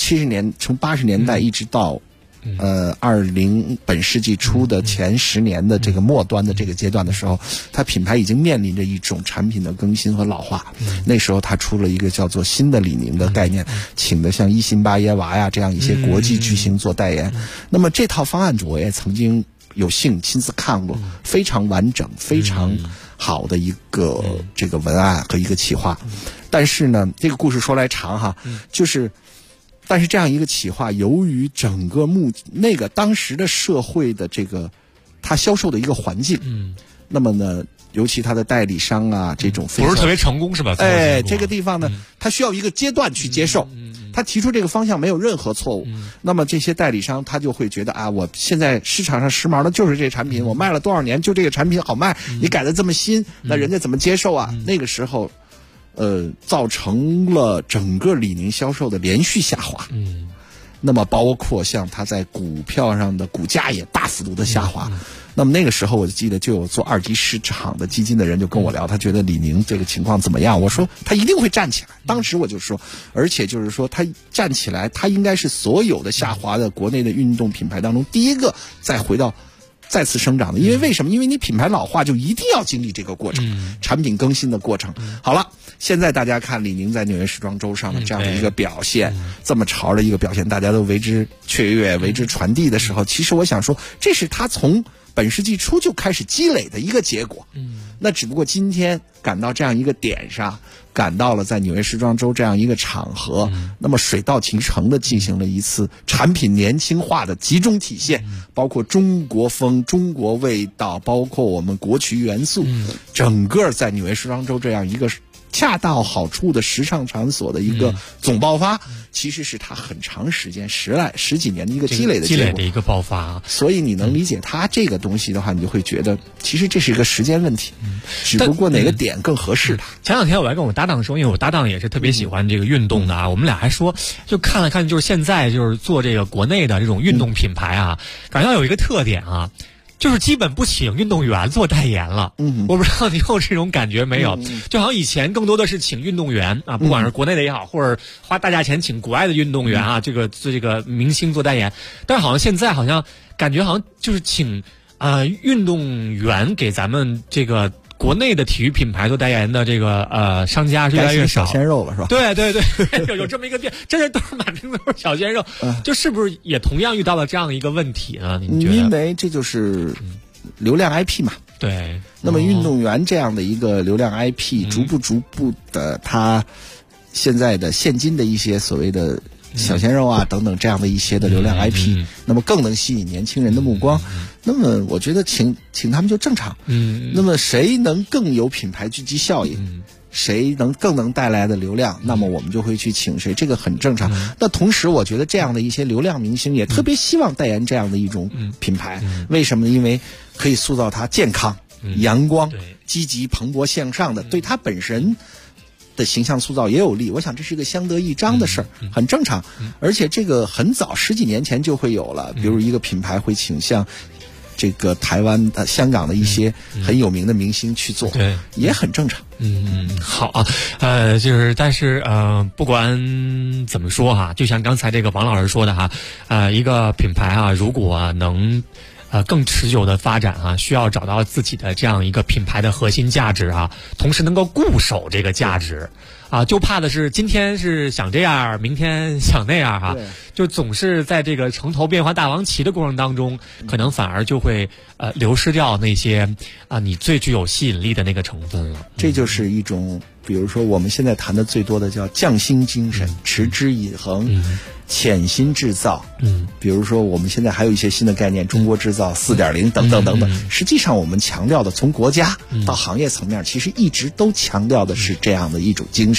80年代一直到本世纪初的前10年的这个末端的这个阶段的时候，它品牌已经面临着一种产品的更新和老化。那时候它出了一个叫做新的李宁的概念，请的像伊辛巴耶娃呀这样一些国际巨星做代言。那么这套方案我也曾经有幸亲自看过，非常完整非常好的一个这个文案和一个企划。但是呢，这个故事说来长哈，但是这样一个企划，由于整个那个当时的社会的这个它销售的一个环境，那么呢，尤其它的代理商啊这种不是特别成功是吧？ 这个地方呢，它需要一个阶段去接受。他提出这个方向没有任何错误，那么这些代理商他就会觉得啊，我现在市场上时髦的就是这产品，我卖了多少年就这个产品好卖，你改得这么新，那人家怎么接受啊？那个时候造成了整个李宁销售的连续下滑。那么包括像它在股票上的股价也大幅度的下滑。那么那个时候我就记得，就有做2级市场的基金的人就跟我聊，他觉得李宁这个情况怎么样？我说他一定会站起来。当时我就说，而且就是说他站起来，他应该是所有的下滑的国内的运动品牌当中第一个再次生长的。因为为什么？因为你品牌老化就一定要经历这个过程，产品更新的过程。好了，现在大家看李宁在纽约时装周上的这样的一个表现，这么潮的一个表现，大家都为之雀跃，为之传递的时候，其实我想说，这是他从本世纪初就开始积累的一个结果。那只不过今天赶到这样一个点上，赶到了在纽约时装周这样一个场合，那么水到渠成的进行了一次产品年轻化的集中体现，包括中国风、中国味道，包括我们国曲元素，整个在纽约时装周这样一个恰到好处的时尚场所的一个总爆发，其实是它很长时间十几年的一个积累的结果， 的一个爆发。 所以你能理解它这个东西的话，你就会觉得其实这是一个时间问题，只不过哪个点更合适它。 前两天我还跟我搭档说，因为我搭档也是特别喜欢这个运动的啊，我们俩还说，就看了看，就是现在就是做这个国内的这种运动品牌啊，感觉有一个特点啊，就是基本不请运动员做代言了。我不知道你有这种感觉没有？就好像以前更多的是请运动员啊，不管是国内的也好，或者花大价钱请国外的运动员啊，这个明星做代言。但是好像现在感觉好像就是请运动员给咱们这个国内的体育品牌做代言的这个商家是越来越少。 小鲜肉了是吧？ 对，有这么一个变，真的都是满屏都是小鲜肉，就是不是也同样遇到了这样的一个问题呢？您觉得？ 因为这就是流量 IP 嘛。 对。 那么运动员这样的一个流量 IP，逐步的，他现在的现今的一些所谓的小鲜肉啊等等这样的一些的流量 IP，那么更能吸引年轻人的目光。那么我觉得请他们就正常。那么谁能更有品牌聚集效应，谁更能带来的流量，那么我们就会去请谁，这个很正常。那同时我觉得这样的一些流量明星也特别希望代言这样的一种品牌。为什么呢？因为可以塑造他健康、阳光、积极、蓬勃向上的，对他本身的形象塑造也有利。我想这是一个相得益彰的事儿，很正常。而且这个很早10几年前就会有了，比如一个品牌会倾向这个台湾的、香港的一些很有名的明星去做，也很正常。 好啊，但是不管怎么说哈，就像刚才这个王老师说的哈，一个品牌啊，如果能更持久的发展啊，需要找到自己的这样一个品牌的核心价值啊，同时能够固守这个价值啊，就怕的是今天是想这样，明天想那样哈，就总是在这个城头变化大王旗的过程当中，可能反而就会流失掉那些你最具有吸引力的那个成分了。 这就是一种，比如说我们现在谈的最多的叫匠心精神，持之以恒。潜心制造，比如说我们现在还有一些新的概念，中国制造4.0等等等等。实际上我们强调的，从国家到行业层面，其实一直都强调的是这样的一种精神。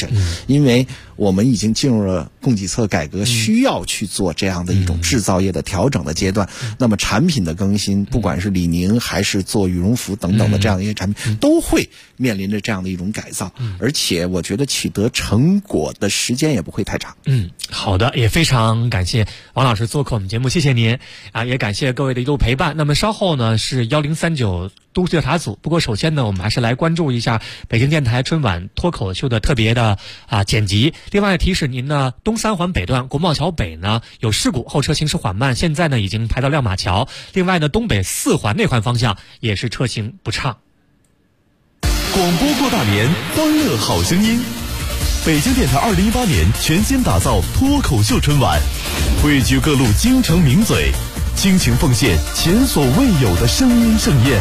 decision，因为我们已经进入了供给侧改革，需要去做这样的一种制造业的调整的阶段。那么产品的更新，不管是李宁还是做羽绒服等等的这样的一些产品，都会面临着这样的一种改造，而且我觉得取得成果的时间也不会太长。 好的，也非常感谢王老师做客我们节目，谢谢您啊，也感谢各位的一路陪伴。那么稍后呢是1039都市调查组，不过首先呢我们还是来关注一下北京电台春晚脱口秀的特别的剪辑。另外提示您呢，东三环北段国贸桥北呢有事故，后车行驶缓慢，现在呢已经排到亮马桥。另外呢，东北4环内环方向也是车行不畅。 广播过大年，欢乐好声音。北京电台2018年全新打造脱口秀春晚，汇聚各路京城名嘴，倾情奉献前所未有的声音盛宴。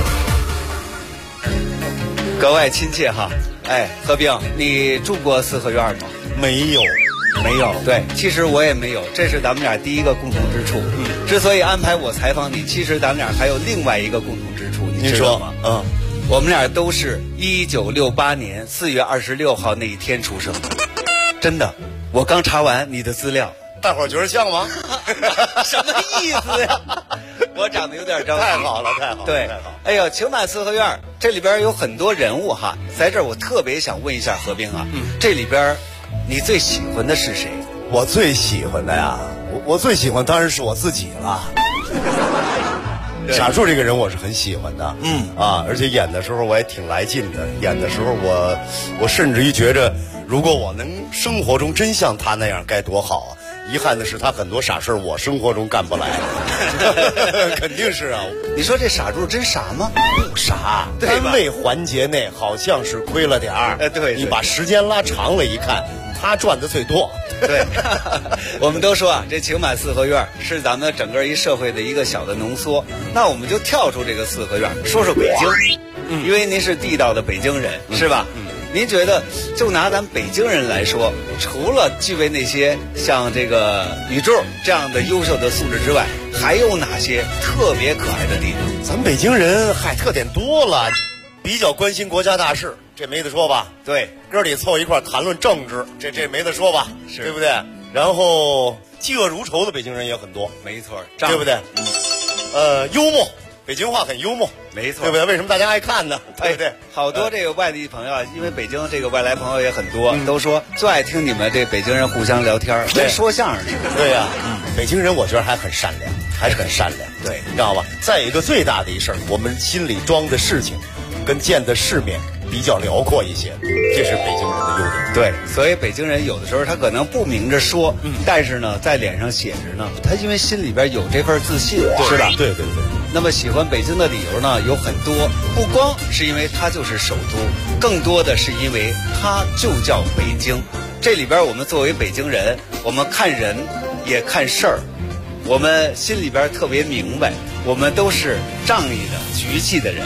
各位亲戚哈，何冰，你住过四合院吗？没有。对，其实我也没有，这是咱们俩第一个共同之处。之所以安排我采访你，其实咱们俩还有另外一个共同之处，你知道吗？我们俩都是1968年4月26号那一天出生的，真的。我刚查完你的资料，大伙儿觉得像吗？什么意思呀？我长得有点着急。太好了。对，哎呦，情满四合院这里边有很多人物哈，在这儿我特别想问一下何冰啊，这里边你最喜欢的是谁？ 我最喜欢的呀，我最喜欢当然是我自己了。傻柱这个人我是很喜欢的，而且演的时候我也挺来劲的。演的时候我甚至于觉着，如果我能生活中真像他那样，该多好啊！遗憾的是，他很多傻事我生活中干不来。肯定是啊。 你说这傻柱真傻吗？ 不傻，单位环节内好像是亏了点儿。 对， 你把时间拉长了一看，他赚的最多。 对，我们都说啊，这情满四合院是咱们整个一社会的一个小的浓缩。那我们就跳出这个四合院，说说北京，因为您是地道的北京人，是吧？您觉得，就拿咱北京人来说，除了具备那些像这个宇宙这样的优秀的素质之外，还有哪些特别可爱的地方？ 咱北京人特点多了，比较关心国家大事，这没得说吧？ 对， 哥里凑一块谈论政治，这没得说吧？ 是， 对不对？然后嫉恶如仇的北京人也很多， 没错， 对不对？幽默。北京话很幽默， 没错， 对不对？为什么大家爱看呢？对不对？ 好多这个外地朋友啊，因为北京这个外来朋友也很多，都说最爱听你们这北京人互相聊天，跟说相声似的。 对呀，北京人我觉得还很善良，还是很善良。对，你知道吧？再有一个最大的一事儿，我们心里装的事情，跟见的世面比较辽阔一些，这是北京人的优点。 对，所以北京人有的时候他可能不明着说，但是呢，在脸上写着呢，他因为心里边有这份自信，是吧？ 对。 那么喜欢北京的理由呢有很多，不光是因为它就是首都，更多的是因为它就叫北京。这里边我们作为北京人，我们看人也看事儿，我们心里边特别明白，我们都是仗义的、局气的人。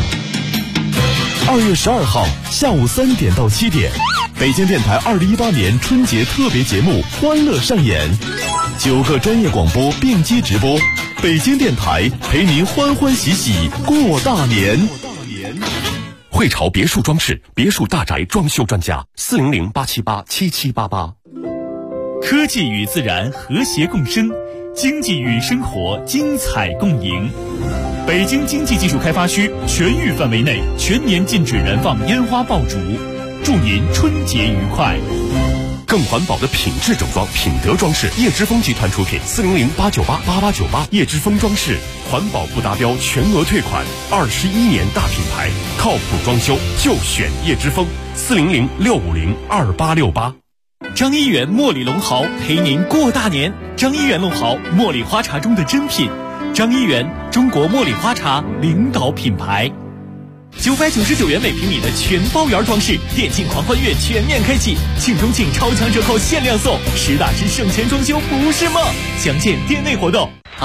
2月12号下午3点到7点，北京电台2018年春节特别节目《欢乐上演》，9个专业广播并机直播，北京电台陪您欢欢喜喜过大年。汇潮别墅装饰，别墅大宅装修专家，400-878-7788。 科技与自然和谐共生，经济与生活精彩共赢。北京经济技术开发区全域范围内全年禁止燃放烟花爆竹，祝您春节愉快。 更环保的品质整装，品德装饰，叶之峰集团出品，400-898-8898，叶之峰装饰，环保不达标全额退款，21年大品牌，靠谱装修就选叶之峰，400-650-2868。 张一元茉莉龙豪陪您过大年，张一元龙豪，茉莉花茶中的珍品，张一元，中国茉莉花茶领导品牌。999元每平米的全包圆装饰，电竞狂欢月全面开启，庆中庆超强折扣限量送，实打实省钱装修不是梦。详见店内活动。 五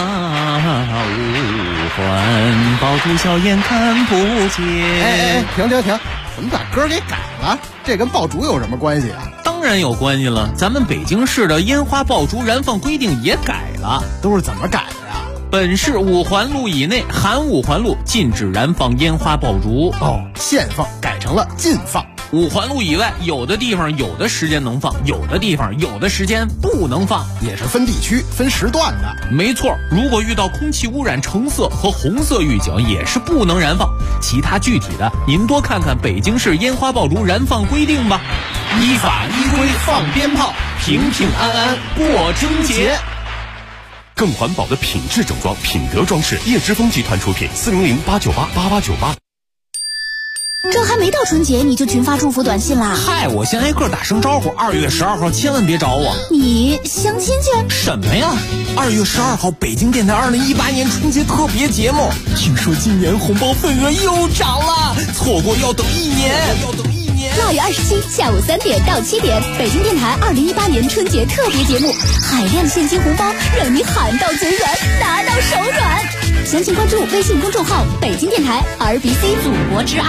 环爆竹硝烟看不见。 停！怎么把歌给改了？这跟爆竹有什么关系啊？ 当然有关系了，咱们北京市的烟花爆竹燃放规定也改了。 都是怎么改的呀？ 本市5环路以内含5环路禁止燃放烟花爆竹。 限放改成了禁放。 五环路以外，有的地方有的时间能放，有的地方有的时间不能放， 也是分地区分时段的。 没错，如果遇到空气污染橙色和红色预警，也是不能燃放。其他具体的，您多看看北京市烟花爆竹燃放规定吧。 依法依规放鞭炮，平平安安过春节。 更环保的品质整装，品德装饰，叶之峰集团出品，400-898-8898。 这还没到春节你就群发祝福短信啦？ 嗨，我先挨个打声招呼，2月12号千万别找我。 你相亲去？ 什么呀？2月12号北京电台2018年春节特别节目，听说今年红包份额又涨了，错过要等1年。 2月27下午3点到7点，北京电台2018年春节特别节目，海量现金红包让你喊到嘴软，拿到手软。详情关注微信公众号北京电台 RBC 祖国之爱。